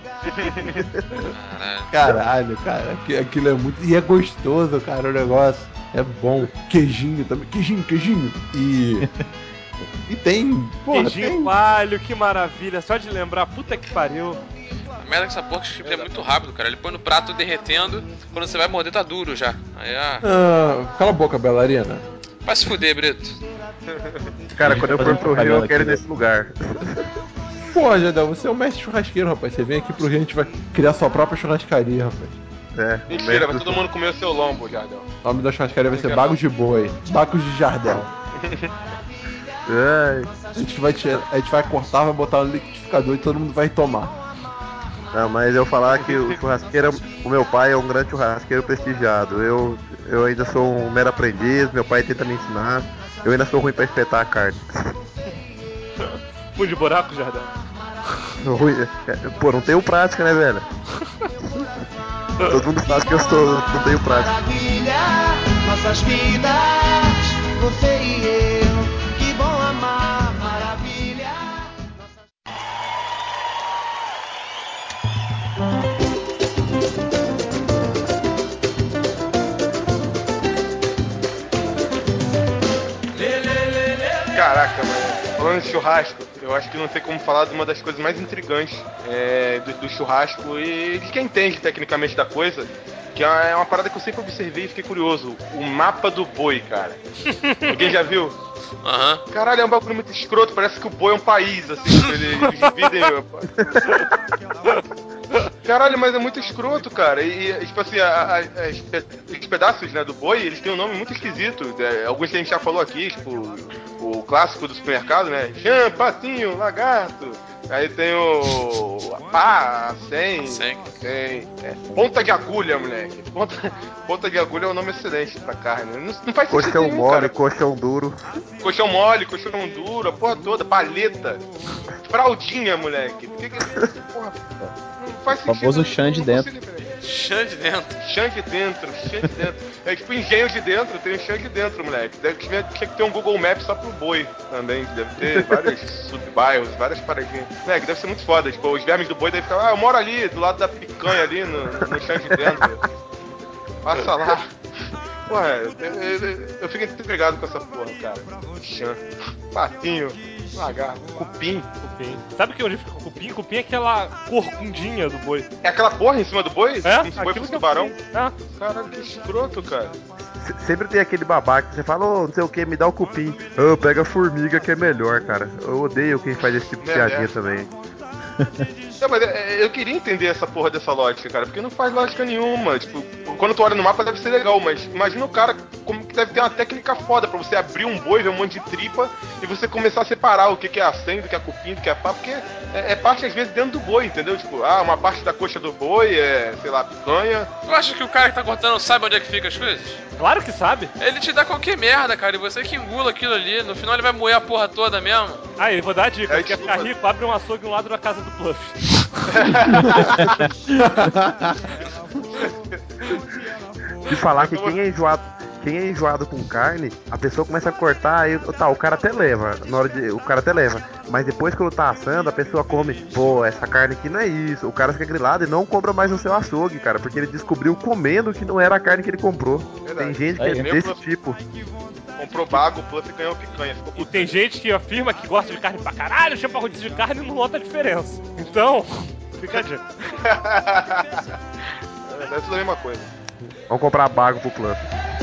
Caralho, cara, aquilo é muito... E é gostoso, cara, o negócio. É bom. Queijinho também. Queijinho. E tem... Porra, Queijinho tem... coalho, que maravilha. Só de lembrar, puta que pariu. A merda é que essa porra que é muito rápido, cara. Ele põe no prato derretendo, quando você vai morder tá duro já. Aí, cala a boca, bailarina. vai se fuder, Brito. Cara, quando eu for pro Rio, eu quero ir nesse lugar. Pô, Jadel, você é o mestre churrasqueiro, rapaz. Você vem aqui pro Rio, a gente vai criar sua própria churrascaria, rapaz. Mentira, vai todo mundo comer o seu lombo, Jardel. O nome da churrascaria vai ser Bagos de Boi. Bagos de Jardel. A gente vai cortar, vai botar no liquidificador e todo mundo vai tomar. Não, mas eu falar que o churrasqueiro, o meu pai é um grande churrasqueiro prestigiado. Eu ainda sou um mero aprendiz, meu pai tenta me ensinar. Eu ainda sou ruim pra espetar a carne. Fundo de buraco, Jardel. Pô, não tenho prática, né, velho? Todo mundo sabe que eu não tenho prática. Maravilha, nossas vidas, você e eu, que bom amar, maravilha. Caraca, mano. Falando de churrasco, eu acho que não tem como falar de uma das coisas mais intrigantes do churrasco e de quem entende tecnicamente da coisa, que é uma parada que eu sempre observei e fiquei curioso. O mapa do boi, cara. Alguém já viu? Aham. Caralho, é um bagulho muito escroto, parece que o boi é um país, assim, eles dividem. Caralho, mas é muito escroto, cara. E tipo assim, os pedaços, né, do boi, eles têm um nome muito esquisito. Alguns que a gente já falou aqui, tipo, o clássico do supermercado, né? Chã, patinho, lagarto. Aí tem o pá, tem ponta de agulha, moleque. Ponta de agulha é um nome excelente pra carne. Não faz sentido Colchão nenhum, mole, cara. colchão duro. Colchão mole, colchão duro, a porra toda, paleta, fraldinha, moleque. Porra, não faz sentido. Famoso chã de dentro. Chã de dentro. Chã de dentro. É tipo engenho de dentro, tem um chã de dentro, moleque. Tinha que ter um Google Maps só pro boi também. Deve ter vários subbairros, várias paradinhas. Moleque, deve ser muito foda. Tipo, os vermes do boi devem ficar, eu moro ali, do lado da picanha ali, no chã de dentro. Passa lá. Porra, eu fico intrigado com essa porra, cara. Chã, patinho, lagarto, cupim. Sabe que onde fica o cupim? Cupim é aquela corcundinha do boi. É aquela porra em cima do boi? É? Como se o boi Aquilo fosse que é tubarão? cupim. É. Caralho, que escroto, cara. Sempre tem aquele babaca que você fala, não sei o que, me dá o cupim. Pega a formiga que é melhor, cara. Eu odeio quem faz esse tipo de piadinha também. Não, mas eu queria entender essa porra dessa lógica, cara, porque não faz lógica nenhuma. Tipo, quando tu olha no mapa deve ser legal, mas imagina o cara como que deve ter uma técnica foda pra você abrir um boi, ver um monte de tripa e você começar a separar o que é acém, do que é cupim, do que é pá, porque é parte às vezes dentro do boi, entendeu? Tipo, uma parte da coxa do boi é, sei lá, picanha. Tu acha que o cara que tá cortando sabe onde é que fica as coisas? Claro que sabe. Ele te dá qualquer merda, cara, e você que engula aquilo ali. No final ele vai moer a porra toda mesmo. Aí, vou dar a dica. É, Se quer ficar rico, abre um açougue no lado da casa do Pluff. E falar que quem é enjoado com carne, a pessoa começa a cortar e tá, o cara até leva, o cara até leva, mas depois que ele tá assando, a pessoa come, pô, essa carne aqui não é isso, o cara fica grilado e não compra mais no seu açougue, cara, porque ele descobriu comendo que não era a carne que ele comprou. Verdade. Tem gente que é desse tipo. Comprou bago, o Pluff ganhou picanha. E tem gente que afirma que gosta de carne pra caralho, chama rodízio de carne e não nota a diferença. Então, fica a dica. Deve ser a mesma coisa. Vamos comprar bago pro Pluff.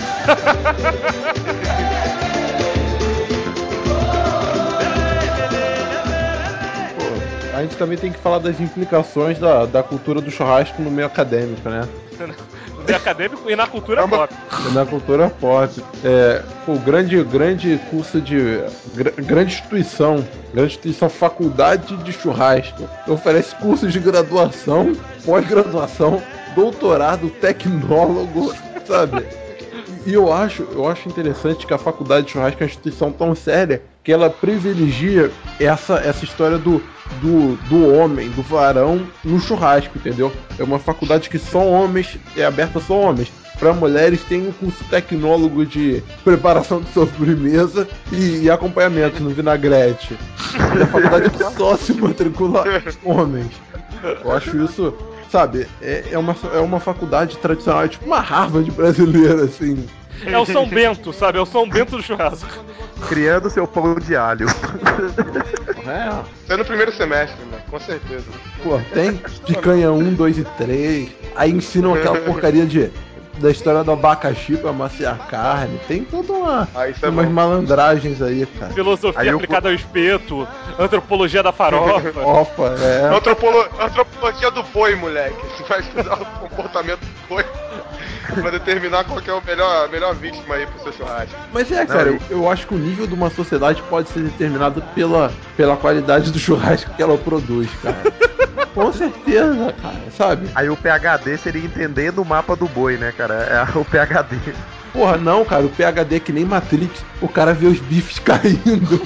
A gente também tem que falar das implicações da cultura do churrasco no meio acadêmico, né? No meio acadêmico e na cultura pop. Na cultura pop. Grande curso de. Grande instituição, faculdade de churrasco. Oferece cursos de graduação, pós-graduação, doutorado, tecnólogo, sabe? E eu acho interessante que a faculdade de churrasco é uma instituição tão séria que ela privilegia essa história do homem, do varão no churrasco, entendeu? É uma faculdade que só homens, é aberta só a homens. Para mulheres tem um curso tecnólogo de preparação de sobremesa e acompanhamento no vinagrete. É a faculdade que só se matricula homens. Eu acho isso, sabe, é uma faculdade tradicional, é tipo uma Harvard brasileira, assim. É o São Bento, sabe? É o São Bento do churrasco. Criando seu pão de alho. É no primeiro semestre, mano, com certeza. Pô, tem picanha 1, 2 e 3. Aí ensinam aquela porcaria de da história do abacaxi pra maciar carne. Tem toda Isso é umas bom. malandragens aí, cara. Filosofia Aí eu- aplicada ao espeto, antropologia da farofa. Opa, é. Antropologia do boi, moleque. Você vai estudar o comportamento do boi pra determinar qual que é a melhor vítima aí pro seu churrasco. Mas cara, Não, eu acho que o nível de uma sociedade pode ser determinado pela qualidade do churrasco que ela produz, cara. Com certeza, cara, sabe? Aí o PHD seria entendendo o mapa do boi, né, cara? É o PHD. Porra, não, cara, o PHD é que nem Matrix, o cara vê os bifes caindo.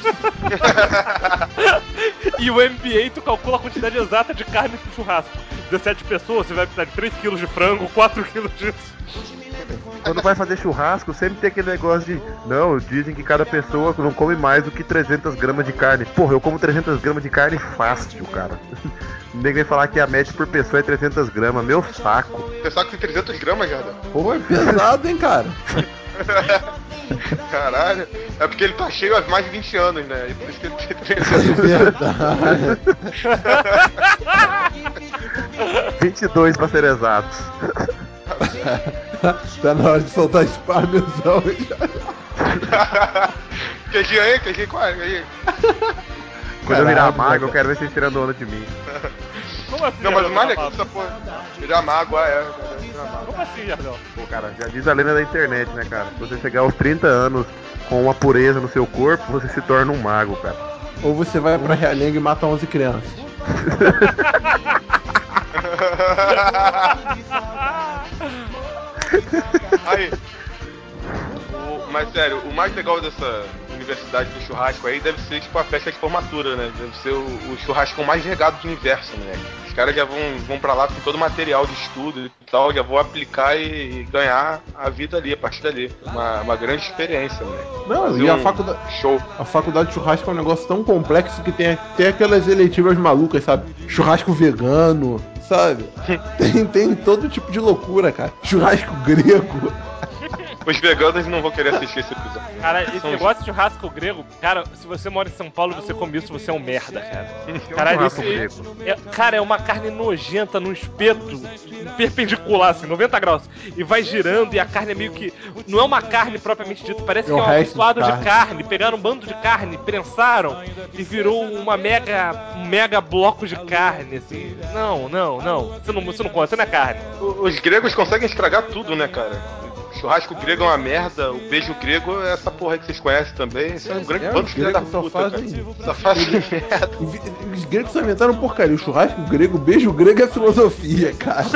E o MBA, tu calcula a quantidade exata de carne pro churrasco. 17 pessoas, você vai precisar de 3 kg de frango, 4 kg de... Quando vai fazer churrasco, sempre tem aquele negócio de... Não, dizem que cada pessoa não come mais do que 300 gramas de carne. Porra, eu como 300 gramas de carne fácil, cara. Ninguém vai falar que a média por pessoa é 300 gramas. Meu saco. Você sabe que tem 300 gramas, cara? Pô, é pesado, hein, cara? Caralho. É porque ele tá cheio há mais de 20 anos, né? E por isso que ele tem É 300. verdade. 22 pra ser exatos. Tá na hora de soltar esse parmesão. QG aí? QG qual é? QG? Quando eu virar Caralho, mago, cara. eu quero ver vocês tirando onda de mim. Como assim, Não, mas o Jardel, mais tá legal dessa porra. Virar mago, virar mago. Como assim, Jardel? Pô, cara, já diz a lenda da internet, né, cara? Se você chegar aos 30 anos com uma pureza no seu corpo, você se torna um mago, cara. Ou você vai pra Realenga e mata 11 crianças. Aí. Mas sério, o mais legal dessa universidade do churrasco aí deve ser tipo a festa de formatura, né? Deve ser o churrasco mais regado do universo, né? Os caras já vão pra lá com todo o material de estudo e tal, já vão aplicar e ganhar a vida ali, a partir dali. Uma grande experiência, né? Não, Fazer e a um faculdade. show. A faculdade de churrasco é um negócio tão complexo que tem aquelas eletivas malucas, sabe? Churrasco vegano, sabe? Tem todo tipo de loucura, cara. Churrasco grego. Os veganos não vão querer assistir esse episódio. Cara, esse negócio de churrasco grego, cara, se você mora em São Paulo e você come isso, você é um merda, cara. Caralho, churrasco isso grego? cara, é uma carne nojenta num espeto perpendicular, assim, 90 graus. E vai girando e a carne é meio que... Não é uma carne propriamente dita, parece É que um é um resto de amontoado de carne. carne. Pegaram um bando de carne, prensaram e virou um mega bloco de carne, assim. Não. Você não come, você não é carne. Os gregos conseguem estragar tudo, né, cara? Churrasco grego é uma merda, o beijo grego é essa porra aí que vocês conhecem também. Isso é um grande bando Os de filha da gregos só puta, cara. fazem. Só fazem merda. Os gregos só inventaram porcaria. O churrasco grego, o beijo grego é filosofia, cara.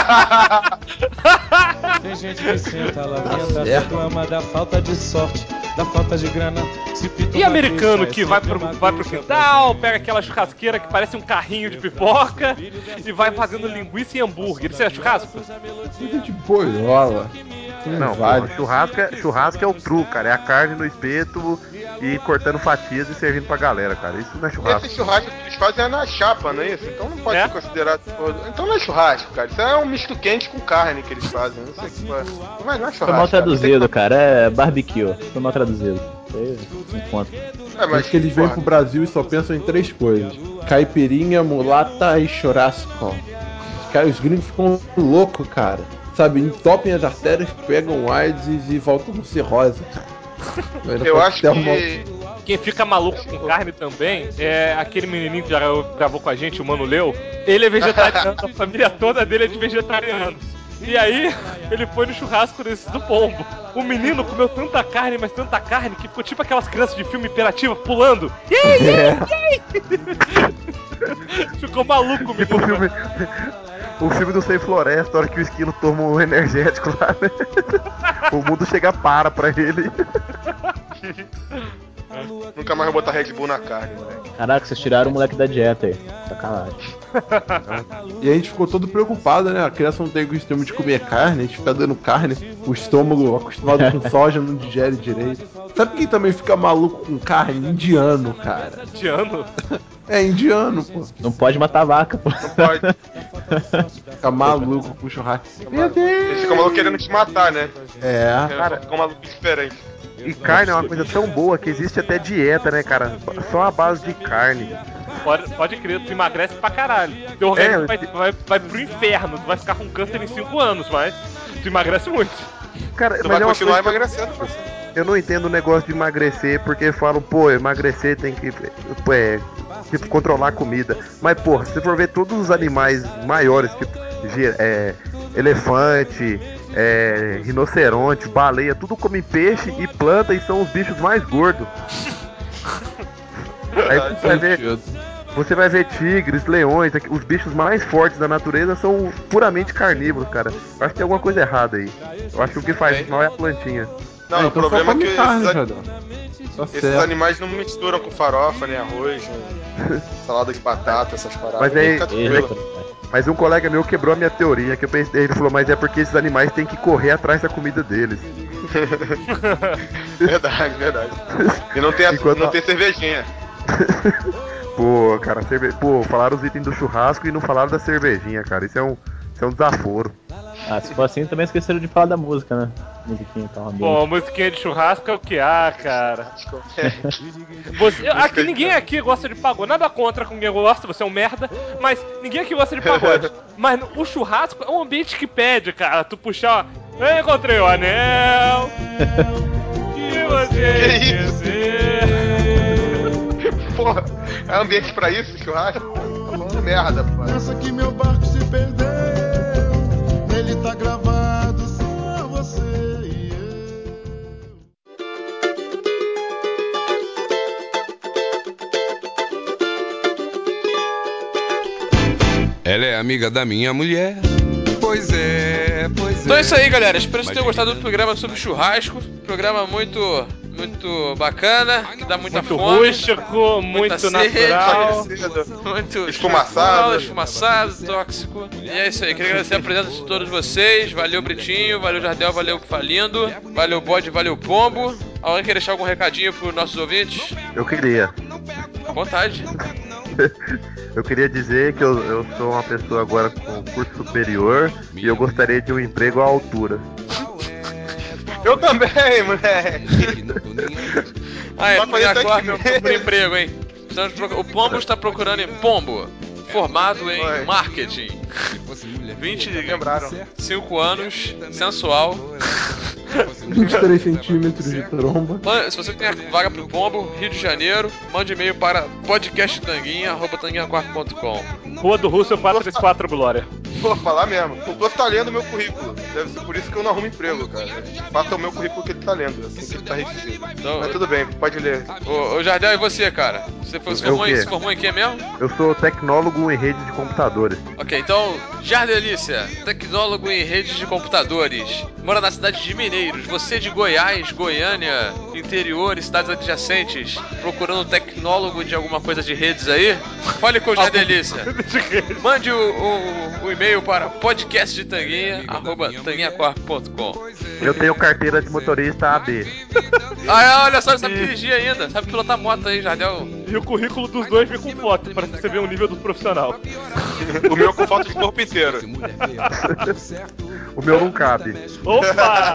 Tem gente que senta, lamenta, certo. reclama da falta de sorte, da falta de grana. Se pinta E uma americano queixa, que é vai sempre pro, uma vai pro queixa, quintal, pega aquela churrasqueira que parece um carrinho de pipoca e vai fazendo linguiça e hambúrguer. Isso é churrasco? Coisa de boiola. Não, vale. porra, churrasco é o truque, cara. É a carne no espeto e cortando fatias e servindo pra galera, cara. Isso não é churrasco. Esse churrasco que eles fazem é na chapa, não é isso? Então não pode É? ser considerado. Então não é churrasco, cara. Isso é um misto quente com carne que eles fazem. Não sei o que é. Mas não é churrasco. Foi mal cara. traduzido, cara. É barbecue. Foi mal traduzido. Isso aí não conta. É, Mas que eles vêm porra, pro Brasil e só pensam em 3 coisas: caipirinha, mulata e churrasco. Os gringos ficam loucos, cara. Sabe, entopem as artérias, pegam AIDS e voltam com cirrose. Eu acho que. Quem fica maluco com carne também é aquele menininho que já gravou com a gente, o Mano Leu. Ele é vegetariano, a família toda dele é de vegetarianos. E aí, ele foi no churrasco do pombo. O menino comeu tanta carne, mas tanta carne, que ficou tipo aquelas crianças de filme imperativa pulando. Ficou maluco, Tipo o menino. o filme do Sem Floresta, a hora que o esquilo toma um energético lá, né? O mundo chega pra ele. Nunca mais vou botar Red Bull na carne, moleque. Caraca, vocês tiraram o moleque da dieta aí. Sacanagem. E a gente ficou todo preocupado, né? A criança não tem o costume de comer carne, a gente fica dando carne, o estômago acostumado com soja não digere direito. Sabe quem também fica maluco com carne? Indiano, cara. Indiano? É indiano, pô. Não pode matar vaca, pô. Não pode. Fica maluco com churrasco. Meu Deus! Eles ficam malucos querendo te matar, né? É. Cara, Ficam malucos diferentes. E carne é uma coisa tão boa que existe até dieta, né, cara? Só a base de carne. Pode crer, tu emagrece pra caralho. Teu organismo vai pro inferno, tu vai ficar com câncer em 5 anos, mas tu emagrece muito. Cara, Tu mas vai é uma continuar coisa emagrecendo. eu não entendo o negócio de emagrecer, porque falam, pô, emagrecer tem que tipo, controlar a comida. Mas, pô, se for ver todos os animais maiores, tipo elefante, rinoceronte, baleia, tudo come peixe e planta e são os bichos mais gordos. Aí você vai ver tigres, leões, os bichos mais fortes da natureza são puramente carnívoros, cara. Eu acho que tem alguma coisa errada aí. Eu acho que o que faz mal é a plantinha. Não, o Então problema é que esses esses animais não misturam com farofa, nem arroz, nem salada de batata, essas paradas. Mas aí- Fica tranquilo. Mas um colega meu quebrou a minha teoria, que eu pensei, ele falou, mas é porque esses animais têm que correr atrás da comida deles. Verdade. E não tem, Enquanto- não tem cervejinha. Pô, cara, pô, falaram os itens do churrasco e não falaram da cervejinha, cara. Isso é um desaforo. Ah, se for assim, também esqueceram de falar da música, né? Musiquinha tá uma Pô, musiquinha de churrasco é o que há, cara. Aqui ninguém aqui gosta de pagode. Nada contra com quem gosta, você é um merda. Mas ninguém aqui gosta de pagode. Mas o churrasco é um ambiente que pede, cara. Tu puxar, ó. Eu encontrei o anel que você Que isso? esqueceu. Porra, é ambiente pra isso, churrasco? Tá falando merda, pô. Pensa que meu barco se perdeu, nele tá gravado só você e eu. Ela é amiga da minha mulher. Pois é. Então é isso aí, galera. Espero que vocês tenham gostado do programa sobre churrasco. Programa muito bacana, que dá muita Muito fome. rústico, muito sede, natural. Muito Esfumaçado. esfumaçado, tóxico. E é isso aí, queria agradecer a presença de todos vocês. Valeu, Britinho, valeu, Jardel, valeu, Falindo, valeu, Bode, valeu, Pombo. Alguém quer deixar algum recadinho pros nossos ouvintes? Eu queria. À vontade. Eu queria dizer que eu sou uma pessoa agora com curso superior e eu gostaria de um emprego à altura. Eu também, moleque. Aí, Vai fazer agora técnico. por emprego, hein? O Pombo está procurando em Pombo, formado em Oi. marketing. 25 anos, sensual. 23 centímetros de tromba. Se você tem a vaga pro Pombo, Rio de Janeiro, mande e-mail para podcasttanguinha@tanguinha4.com. Rua do Russell 434 Glória. Vou falar mesmo. O Plus tá lendo o meu currículo. Deve ser por isso que eu não arrumo emprego, cara. Passa o meu currículo que ele tá lendo, assim que ele tá redigindo. Então, Mas tudo bem, pode ler. Ô Jardel, e você, cara? Você se formou em quê mesmo? Eu sou tecnólogo em rede de computadores. Ok, então, Jardelícia, tecnólogo em redes de computadores, mora na cidade de Mineiros, você de Goiás, Goiânia, interior e cidades adjacentes, procurando tecnólogo de alguma coisa de redes aí? Fale com o Jardelícia. Mande o e-mail para podcastdetanguinha@tanguinhacorp.com. Eu tenho carteira de motorista AB. Ah, olha só, ele sabe dirigir ainda, sabe pilotar moto aí, Jardel. E o currículo dos dois vem com foto, pra você ver o nível do profissional. O meu com foto de corpo inteiro. O meu não cabe. Opa!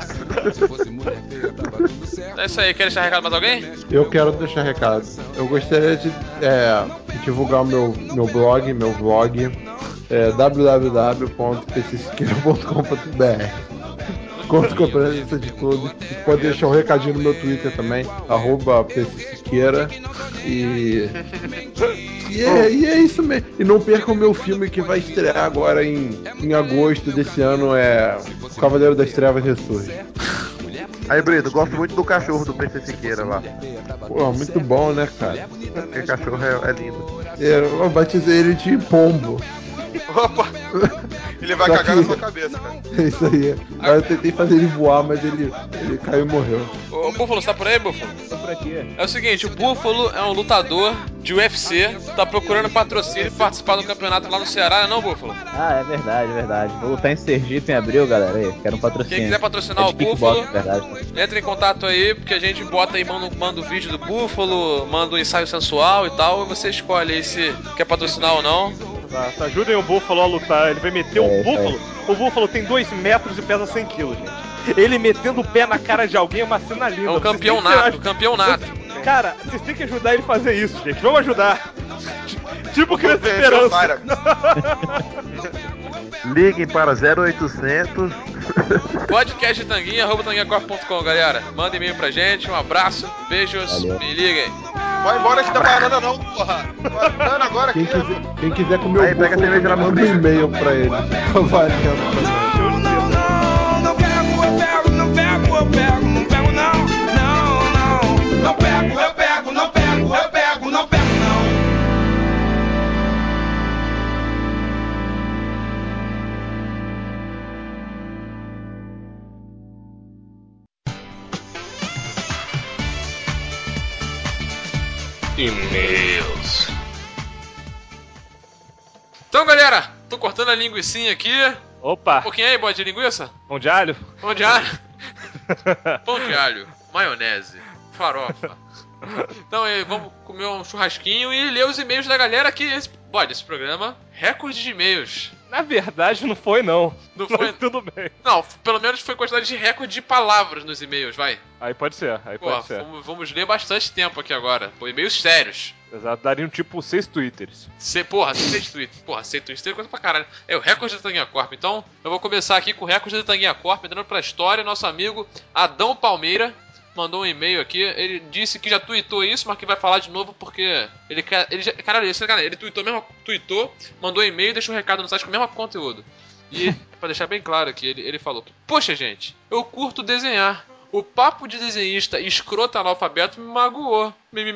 É isso aí, quer deixar recado mais alguém? Eu quero deixar recado. Eu gostaria de divulgar o meu vlog, www.pcsiqueira.com.br. Conto com a presença de todos. Você pode deixar um recadinho no meu Twitter também, @pcsiqueira. E é isso mesmo. E não percam o meu filme que vai estrear agora em agosto desse ano, O Cavaleiro das Trevas Ressurge. Aí, Brito, gosto muito do cachorro do PC Siqueira lá. Pô, muito bom, né, cara? Porque cachorro é lindo. Eu batizei ele de Pombo. Opa! Ele vai Só cagar que- na sua cabeça, cara. É isso aí. Aí eu tentei fazer ele voar, mas ele caiu e morreu. Ô, Búfalo, você tá por aí, Búfalo? Tô por aqui. É o seguinte, o Búfalo é um lutador de UFC, tá procurando patrocínio e participar do campeonato lá no Ceará, não é não, Búfalo? Ah, é verdade. Vou lutar em Sergipe em abril, galera. Aí, quero um patrocínio. Quem quiser patrocinar É o de kickbox, Búfalo, verdade. entre em contato aí, porque a gente bota aí, manda o vídeo do Búfalo, manda um ensaio sensual e tal, e você escolhe aí se quer patrocinar ou não. Tá, ajudem o Búfalo a lutar, ele vai meter um isso Búfalo. O Búfalo tem 2 metros e pesa 100 quilos, gente. Ele metendo o pé na cara de alguém é uma cena linda. É um Vocês têm que campeonato. Cara, vocês têm que ajudar ele a fazer isso, gente. Vamos ajudar. Tipo Criança Esperança. Liguem para 0800. podcasttanguinha@tanguinhacorp.com, galera. Manda e-mail pra gente, um abraço, beijos, Valeu. me liguem. Vai embora esse da banana não, porra. Banana agora aqui. Quem quiser comer Aí, o pega a bolo, cerveja na manda um frente. e-mail pra ele. Avaliando também. Não pego, eu pego, não pego, eu pego, não pego, não. Não pego, eu pego, não pego, eu pego, não pego, não. E-mails. Então, galera, tô cortando a linguicinha aqui. Opa, Um pouquinho aí, bode de linguiça? pão de alho? Pão de alho. Pão de alho, maionese, farofa. Então, vamos comer um churrasquinho e ler os e-mails da galera que esse programa, recorde de e-mails. Na verdade, não foi, não. Não foi? Mas tudo bem. Não, pelo menos foi quantidade de recorde de palavras nos e-mails, vai. Aí pode ser, Pô, vamos ler bastante tempo aqui agora. Pô, e-mails sérios. Exato, daria um tipo 6 twitters. Porra, 6 tweets. Porra, 6 tweets é coisa pra caralho. É o recorde da Tanguinha Corp. Então, eu vou começar aqui com o recorde da Tanguinha Corp, entrando pra história. Nosso amigo Adão Palmeira mandou um e-mail aqui. Ele disse que já tweetou isso, mas que vai falar de novo porque ele quer. Ele tweetou, mandou um e-mail e deixou um recado no site com o mesmo conteúdo. E, pra deixar bem claro aqui, ele falou que: poxa, gente, eu curto desenhar. O papo de desenhista escroto analfabeto me magoou.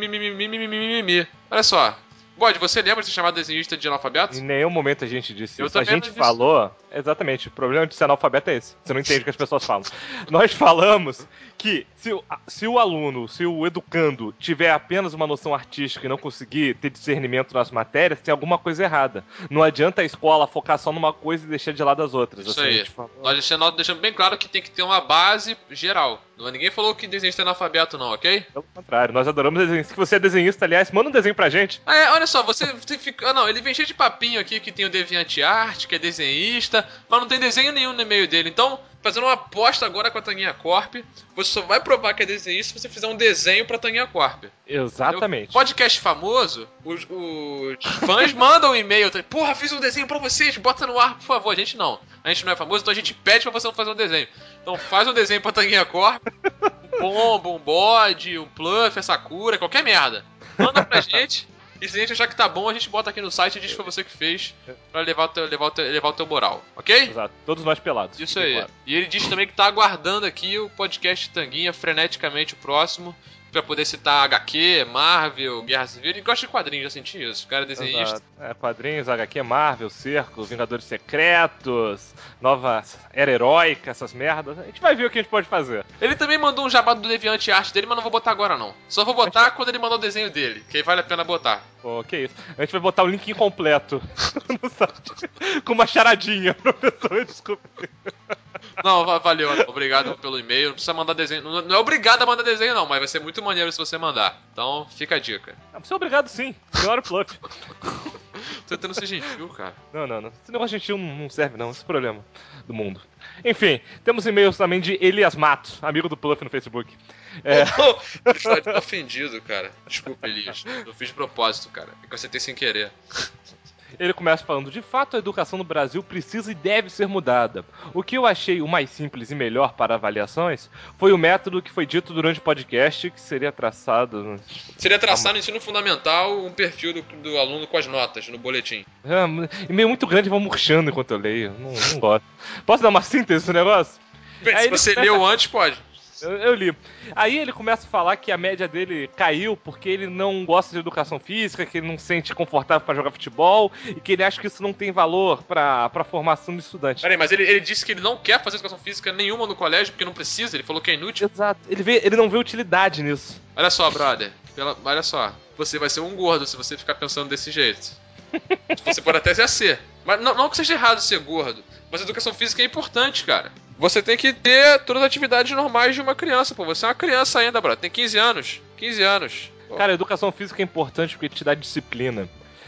Mimimi. Olha só. Bode, você lembra de ser chamado desenhista de analfabeto? Em nenhum momento a gente disse Eu isso. A também gente não disse. falou... Exatamente, o problema de ser analfabeto é esse. Você não entende o que as pessoas falam. Nós falamos que se o aluno, se o educando tiver apenas uma noção artística e não conseguir ter discernimento nas matérias, tem alguma coisa errada. Não adianta a escola focar só numa coisa e deixar de lado as outras. Isso assim, aí. a gente falou. Nós deixamos bem claro que tem que ter uma base geral. Ninguém falou que desenhista é analfabeto não, ok? Pelo contrário, nós adoramos desenhista. Se você é desenhista, aliás, manda um desenho pra gente. Olha só, você fica... não, ele vem cheio de papinho aqui que tem o DeviantArt, que é desenhista, mas não tem desenho nenhum no e-mail dele. Então, fazendo uma aposta agora com a Tanguinha Corp, você só vai provar que é desenhista se você fizer um desenho pra Tanguinha Corp. Exatamente. Podcast famoso, os fãs mandam um e-mail, porra, fiz um desenho pra vocês, bota no ar, por favor. A gente não é famoso, então a gente pede pra você não fazer um desenho. Então faz um desenho pra Tanguinha Corp, um pombo, um bode, um pluff, essa cura, qualquer merda. Manda pra gente, e se a gente achar que tá bom, a gente bota aqui no site e diz que foi você que fez, pra levar o teu moral, ok? Exato, todos nós pelados. Isso aí. Claro. E ele diz também que tá aguardando aqui o podcast Tanguinha freneticamente o próximo, pra poder citar HQ, Marvel, Guerra Civil. Ele gosta de quadrinhos, já senti isso. O cara é desenhista. Quadrinhos, HQ, Marvel, Cerco, Vingadores Secretos, Nova Era Heróica, essas merdas. A gente vai ver o que a gente pode fazer. Ele também mandou um jabá do DeviantArt dele, mas não vou botar agora não. Só vou botar quando ele mandar o desenho dele, que aí vale a pena botar. Pô, que isso. A gente vai botar o link incompleto no site, com uma charadinha pra pessoa descobrir. Não, valeu, obrigado pelo e-mail. Não precisa mandar desenho. Não é obrigado a mandar desenho, não, mas vai ser muito maneiro se você mandar. Então, fica a dica. Você é obrigado sim, senhora Pluff. Tô tentando ser gentil, cara. Não. Esse negócio gentil não serve, não. Esse é o problema do mundo. Enfim, temos e-mails também de Elias Matos, amigo do Pluff no Facebook. Ele está ofendido, cara. Desculpa, Elias. Eu fiz de propósito, cara. É que eu acertei sem querer. Ele começa falando: de fato a educação no Brasil precisa e deve ser mudada. O que eu achei o mais simples e melhor para avaliações foi o método que foi dito durante o podcast, que seria traçado... Seria traçar no ensino fundamental um perfil do aluno com as notas no boletim. E-mail muito grande, vão murchando enquanto eu leio. Não gosto. Posso dar uma síntese desse negócio? Se você leu antes, pode. Eu li. Aí ele começa a falar que a média dele caiu porque ele não gosta de educação física, que ele não se sente confortável pra jogar futebol e que ele acha que isso não tem valor pra formação de estudante. Peraí, mas ele disse que ele não quer fazer educação física nenhuma no colégio porque não precisa, ele falou que é inútil. Exato. Ele não vê utilidade nisso. Olha só, brother. Olha só. Você vai ser um gordo se você ficar pensando desse jeito. Você pode até ser. Mas não que seja errado ser gordo. Mas educação física é importante, cara. Você tem que ter todas as atividades normais de uma criança, pô. Você é uma criança ainda, brother. Tem 15 anos. 15 anos. Cara, a educação física é importante porque te dá disciplina.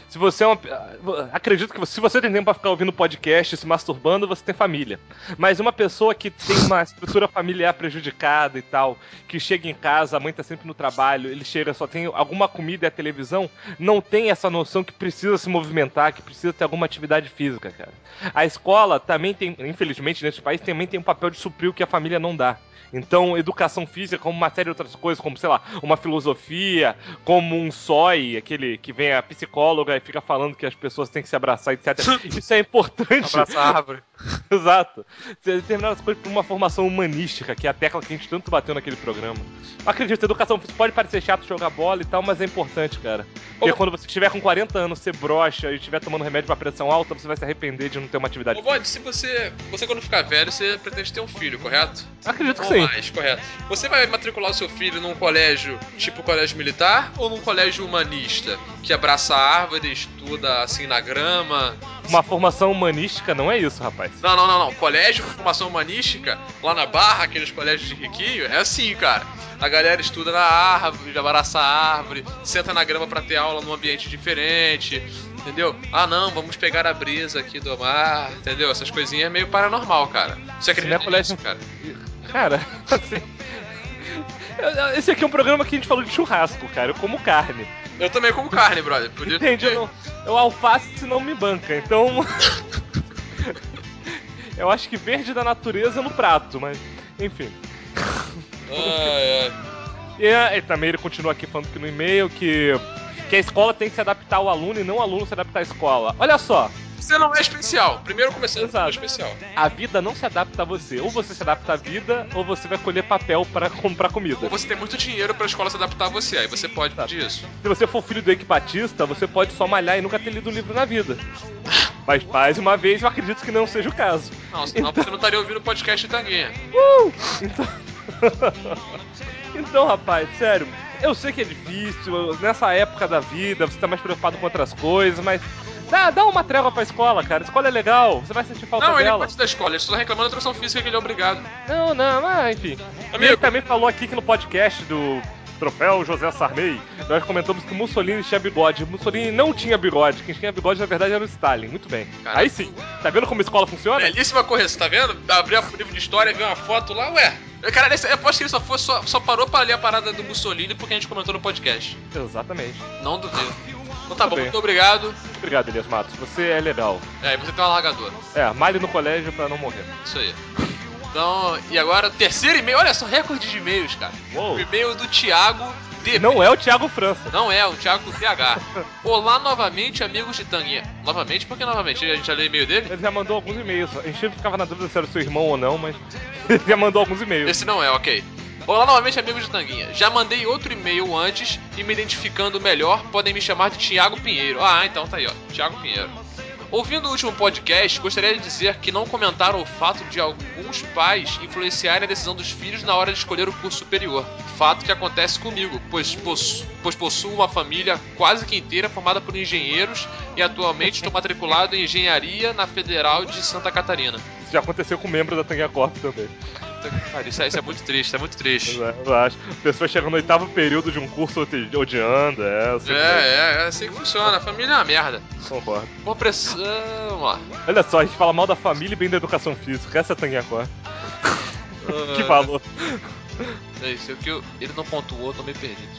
Se você é uma... Acredito que se você tem tempo pra ficar ouvindo podcast, se masturbando, você tem família. Mas uma pessoa que tem uma estrutura familiar prejudicada e tal, que chega em casa, a mãe tá sempre no trabalho, ele chega, só tem alguma comida e a televisão, não tem essa noção que precisa se movimentar, que precisa ter alguma atividade física, cara. A escola também tem, infelizmente, nesse país, também tem um papel de suprir o que a família não dá. Então, educação física, como uma série de outras coisas, como, sei lá, uma filosofia, como um SOI, aquele que vem a psicóloga e fica falando que as pessoas têm que se abraçar, etc. Isso é importante. Abraçar a árvore. Exato. Determinadas coisas para uma formação humanística, que é a tecla que a gente tanto bateu naquele programa. Acredito, educação física pode parecer chato jogar bola e tal, mas é importante, cara. Porque quando você estiver com 40 anos, você brocha e estiver tomando remédio pra pressão alta, você vai se arrepender de não ter uma atividade Ô, Bode, se você quando ficar velho, você pretende ter um filho, correto? Acredito que Ou sim. mais, correto. Você vai matricular o seu filho num colégio tipo colégio militar ou num colégio humanista? Que abraça a árvore, estuda assim na grama? Uma formação humanística não é isso, rapaz. Não. Colégio com formação humanística, lá na Barra, aqueles colégios de riquinho, é assim, cara. A galera estuda na árvore, abraça a árvore, senta na grama pra ter aula num ambiente diferente, entendeu? Ah, não, vamos pegar a brisa aqui do mar, entendeu? Essas coisinhas é meio paranormal, cara. Você acredita nisso, cara? Cara, assim... Esse aqui é um programa que a gente falou de churrasco, cara. Eu como carne. Eu também como carne, brother. Podia... Entendi, eu alface não me banca, então... Eu acho que verde da natureza no prato, mas... Enfim. E também ele continua aqui falando que no e-mail que a escola tem que se adaptar ao aluno e não o aluno se adaptar à escola. Olha só. Você não é especial. Primeiro começando, você não é especial. A vida não se adapta a você. Ou você se adapta à vida, ou você vai colher papel para comprar comida. Ou você tem muito dinheiro pra escola se adaptar a você. Aí você pode pedir isso. Se você for filho do Eike Batista, você pode só malhar e nunca ter lido um livro na vida. Mas mais uma vez, eu acredito que não seja o caso. Não, senão você não estaria ouvindo o podcast de Tanguinha. Então, rapaz, sério, eu sei que é difícil, nessa época da vida, você tá mais preocupado com outras coisas, mas dá uma trégua pra escola, cara. A escola é legal, você vai sentir falta dela. Não, ele gosta da escola, ele só tá reclamando da educação física que ele é obrigado. Não, mas enfim. Amigo. E ele também falou aqui que no podcast do Troféu José Sarney, nós comentamos que Mussolini tinha bigode. Mussolini não tinha bigode. Quem tinha bigode, na verdade, era o Stalin. Muito bem. Caramba. Aí sim. Tá vendo como a escola funciona? Belíssima correção, tá vendo? Abriu o livro de história, viu uma foto lá, ué. Cara, eu aposto que ele só parou pra ler a parada do Mussolini porque a gente comentou no podcast. Exatamente. Não duvido. Então tá bom, muito obrigado. Obrigado, Elias Matos. Você é legal. É, e você tem um alargador. Malhe no colégio pra não morrer. Isso aí. Então, e agora o terceiro e-mail, olha só, recorde de e-mails, cara. Uou. O e-mail do Thiago D. Não é o Thiago França. Não é, o Thiago com TH. Olá novamente, amigos de Tanguinha. Novamente? Por que novamente? A gente já leu o e-mail dele? Ele já mandou alguns e-mails. A gente ficava na dúvida se era seu irmão ou não, mas ele já mandou alguns e-mails. Esse não é, ok. Olá novamente, amigos de Tanguinha. Já mandei outro e-mail antes e me identificando melhor, podem me chamar de Thiago Pinheiro. Ah, então tá aí, ó. Thiago Pinheiro. Ouvindo o último podcast, gostaria de dizer que não comentaram o fato de alguns pais influenciarem a decisão dos filhos na hora de escolher o curso superior. Fato que acontece comigo, pois possuo uma família quase que inteira formada por engenheiros e atualmente estou matriculado em engenharia na Federal de Santa Catarina. Isso já aconteceu com um membro da Tanguinha Corp também. Cara, isso é muito triste, é muito triste. Eu acho. Pessoas chegam no 8º período de um curso odiando, é assim que funciona. A família é uma merda. Concordo. Por pressão, ó. Olha só, a gente fala mal da família e bem da educação física. Essa é a Tanguinha Corp. Que valor. É isso, que ele não pontuou, eu tô meio perdido.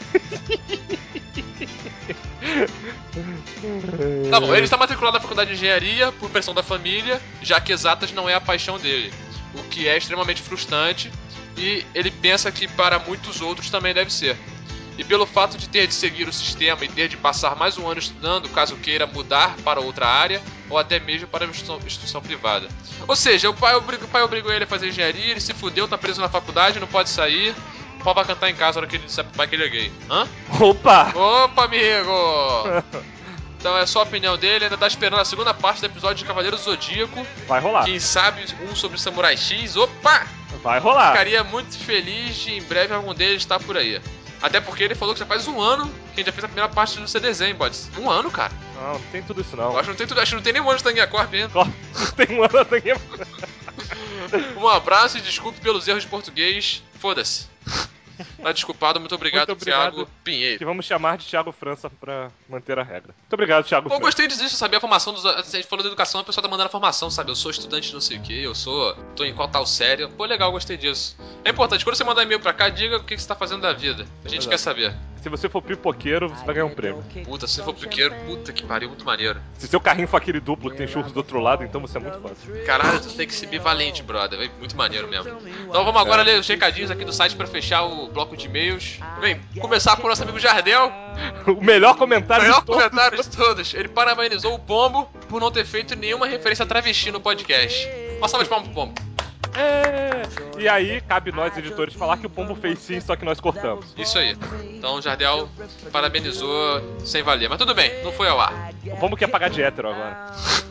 Tá bom, ele está matriculado na faculdade de engenharia por pressão da família, já que exatas não é a paixão dele, o que é extremamente frustrante, e ele pensa que para muitos outros também deve ser. E pelo fato de ter de seguir o sistema e ter de passar mais um ano estudando, caso queira mudar para outra área, ou até mesmo para uma instituição privada. Ou seja, o pai obrigou ele a fazer engenharia, ele se fudeu, tá preso na faculdade, não pode sair. O pau vai cantar em casa na hora que ele disser pro pai que ele é gay. Hã? Opa! Opa, amigo! Então é só a opinião dele, ainda tá esperando a segunda parte do episódio de Cavaleiro do Zodíaco. Vai rolar. Quem sabe um sobre Samurai X. Opa! Vai rolar. Ficaria muito feliz de em breve algum deles estar por aí. Até porque ele falou que já faz um ano que a gente já fez a primeira parte do CDZ, hein, Bots? Um ano, cara. Não tem tudo isso não. Eu acho que não tem tudo, acho que não tem nenhum ano de Tanguinha Corp ainda. Não tem um ano de Tanguinha Corp. Um abraço e desculpe pelos erros de português. Foda-se. Tá desculpado, muito obrigado, Thiago Pinheiro. Que vamos chamar de Thiago França pra manter a regra. Muito obrigado, Thiago França. Eu gostei disso, saber a formação dos... A gente falou da educação, a pessoa tá mandando a formação, sabe? Eu sou estudante de não sei o que, tô em qual tal série. Pô, legal, gostei disso. É importante, quando você mandar e-mail pra cá, diga o que você tá fazendo da vida. A gente quer saber. Se você for pipoqueiro, você vai ganhar um prêmio. Puta, se você for pipoqueiro, puta que pariu, muito maneiro. Se seu carrinho for aquele duplo que tem churros do outro lado, então você é muito fácil. Caralho, tu tem que ser bivalente, brother. É muito maneiro mesmo. Então vamos agora ler os recadinhos aqui do site pra fechar o bloco de e-mails. Vem, começar com o nosso amigo Jardel. O melhor comentário de todos. Ele parabenizou o Pombo por não ter feito nenhuma referência a travesti no podcast. Uma salva de palmas pro Pombo. E aí, cabe nós, editores, falar que o Pombo fez sim, só que nós cortamos. Isso aí. Então o Jardel parabenizou sem valer. Mas tudo bem, não foi ao ar. O Pombo quer pagar de hétero agora.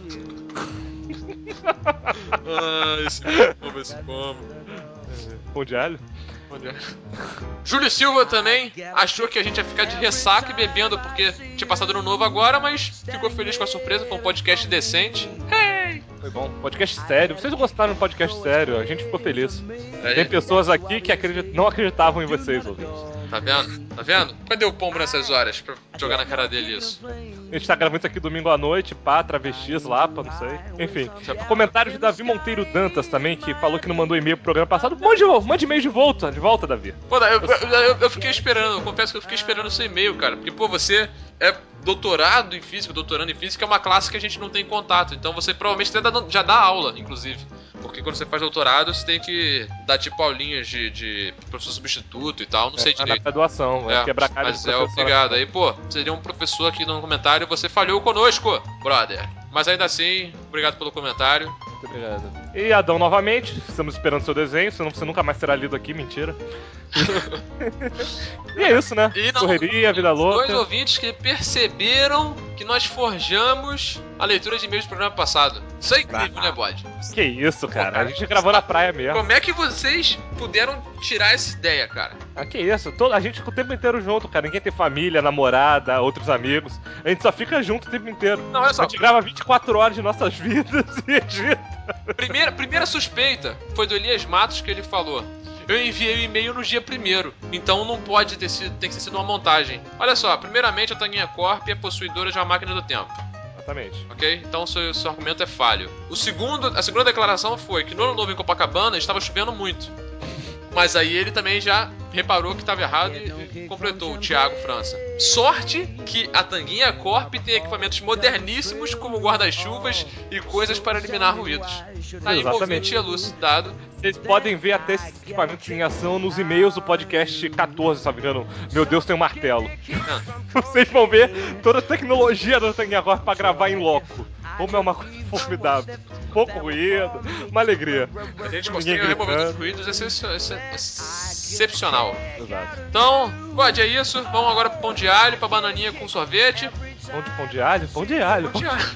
Esse Pombo. Pão de alho? Júlio Silva também achou que a gente ia ficar de ressaca e bebendo porque tinha passado ano novo agora, mas ficou feliz com a surpresa, foi um podcast decente. Foi bom, podcast sério. Vocês gostaram do podcast sério, a gente ficou feliz. Tem pessoas aqui que não acreditavam em vocês, ouvintes. Tá vendo? Tá vendo? Cadê o Pombo nessas horas pra jogar na cara dele isso? A gente tá gravando isso aqui domingo à noite, pá, travestis, lapa, não sei. Enfim, comentário de Davi Monteiro Dantas também, que falou que não mandou e-mail pro programa passado. Mande e-mail de volta, Davi. Pô, eu fiquei esperando, eu confesso que eu fiquei esperando o seu e-mail, cara. Porque, pô, você é doutorado em física, doutorando em física é uma classe que a gente não tem contato. Então você provavelmente já dá aula, inclusive. Porque quando você faz doutorado, você tem que dar tipo aulinhas de professor substituto e tal, não sei direito. Na graduação, vai quebrar cara de professor. Obrigado. Aí, pô, seria um professor aqui no comentário, você falhou conosco, brother. Mas ainda assim, obrigado pelo comentário. Muito obrigado. E Adão, novamente, estamos esperando seu desenho, senão você nunca mais será lido aqui, mentira. E é isso, né? Correria, vida louca. 2 ouvintes que perceberam que nós forjamos a leitura de e-mails do programa passado. Isso é incrível, né, Bode? Que isso, cara. A gente gravou na praia mesmo. Como é que vocês puderam tirar essa ideia, cara? Que isso. A gente fica o tempo inteiro junto, cara. Ninguém tem família, namorada, outros amigos. A gente só fica junto o tempo inteiro. Não, olha só. A gente grava 24 horas de nossas vidas e edita. Primeira suspeita foi do Elias Matos, que ele falou: eu enviei o e-mail no dia 1º, então não pode ter sido, tem que ter sido uma montagem. Olha só, primeiramente a Tanguinha Corp é possuidora de uma máquina do tempo. Exatamente. Ok? Então seu argumento é falho. A segunda declaração foi que no Ano Novo em Copacabana estava chovendo muito. Mas aí ele também já reparou que estava errado e completou, o Thiago França. Sorte que a Tanguinha Corp tem equipamentos moderníssimos como guarda-chuvas e coisas para eliminar ruídos. Tá aí, ouvinte elucidado. Vocês podem ver até esses equipamentos em ação nos e-mails do podcast 14, se não me engano. Meu Deus, tem um martelo. Vocês vão ver toda a tecnologia da Tanguinha Corp para gravar em loco. Como é uma coisa formidável. Pouco ruído, uma alegria. A gente consegue remover os ruídos, excepcional. Exato. Então, pode, é isso. Vamos agora pro pão de alho, pra bananinha com sorvete. Pão de alho? Pão de alho. Pão de alho.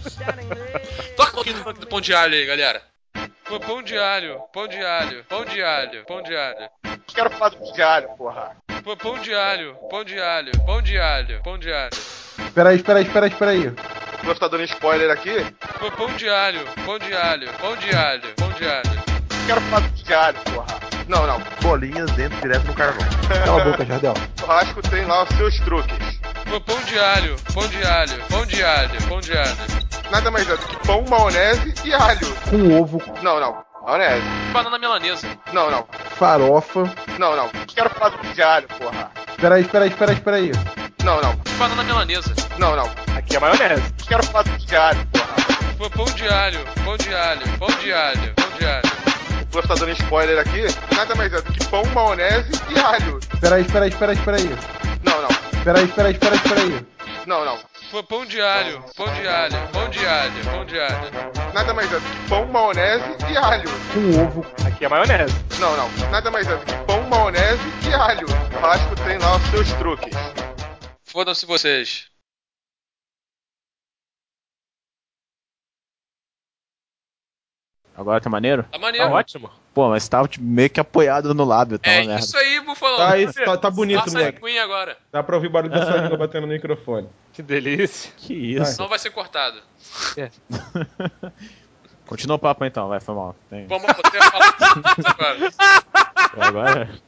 Toca um pouquinho do pão de alho aí, galera. Pão de alho, pão de alho, pão de alho, pão de alho. Quero falar do pão de alho, porra. Pão de alho, pão de alho, pão de alho, pão de alho. Espera aí. Você tá dando spoiler aqui? Pão de alho, pão de alho, pão de alho, pão de alho. Quero falar do pão de alho, porra. Não. Bolinhas dentro, direto no carvão. Cala a boca, Jardel. O churrasco tem lá os seus truques. Pão de alho, pão de alho, pão de alho, pão de alho. Nada mais é do que pão, maionese e alho. Com ovo. Não. Maionese. Banana milanesa. Não. Farofa. Não. Quero falar do pão de alho, porra. Espera aí. Não. Banana milanesa. Não. Aqui é maionese. Quero falar do pão de alho, porra. Pão de alho, pão de alho, pão de alho, pão de alho. Você tá dando spoiler aqui? Nada mais é do que pão, maionese e alho. Espera aí. Não. Espera aí. Não. Pão de alho, pão de alho, pão de alho, pão de alho. Nada mais é do que pão, maionese e alho. Com ovo. Aqui é maionese. Não. Nada mais é do que pão, maionese e alho. O churrasco tem lá os seus truques. Fodam-se vocês. Agora tá maneiro? Tá maneiro. Tá ótimo. Pô, mas tava tipo, meio que apoiado no lábio, tá uma merda. Isso aí, Bufalão. Tá bonito, Passa moleque. a Queen agora. Dá pra ouvir o barulho da sua língua batendo no microfone. Que delícia. Que isso. Não vai ser cortado. Continua o papo então, vai, foi mal. Vamos poder falar agora. Agora...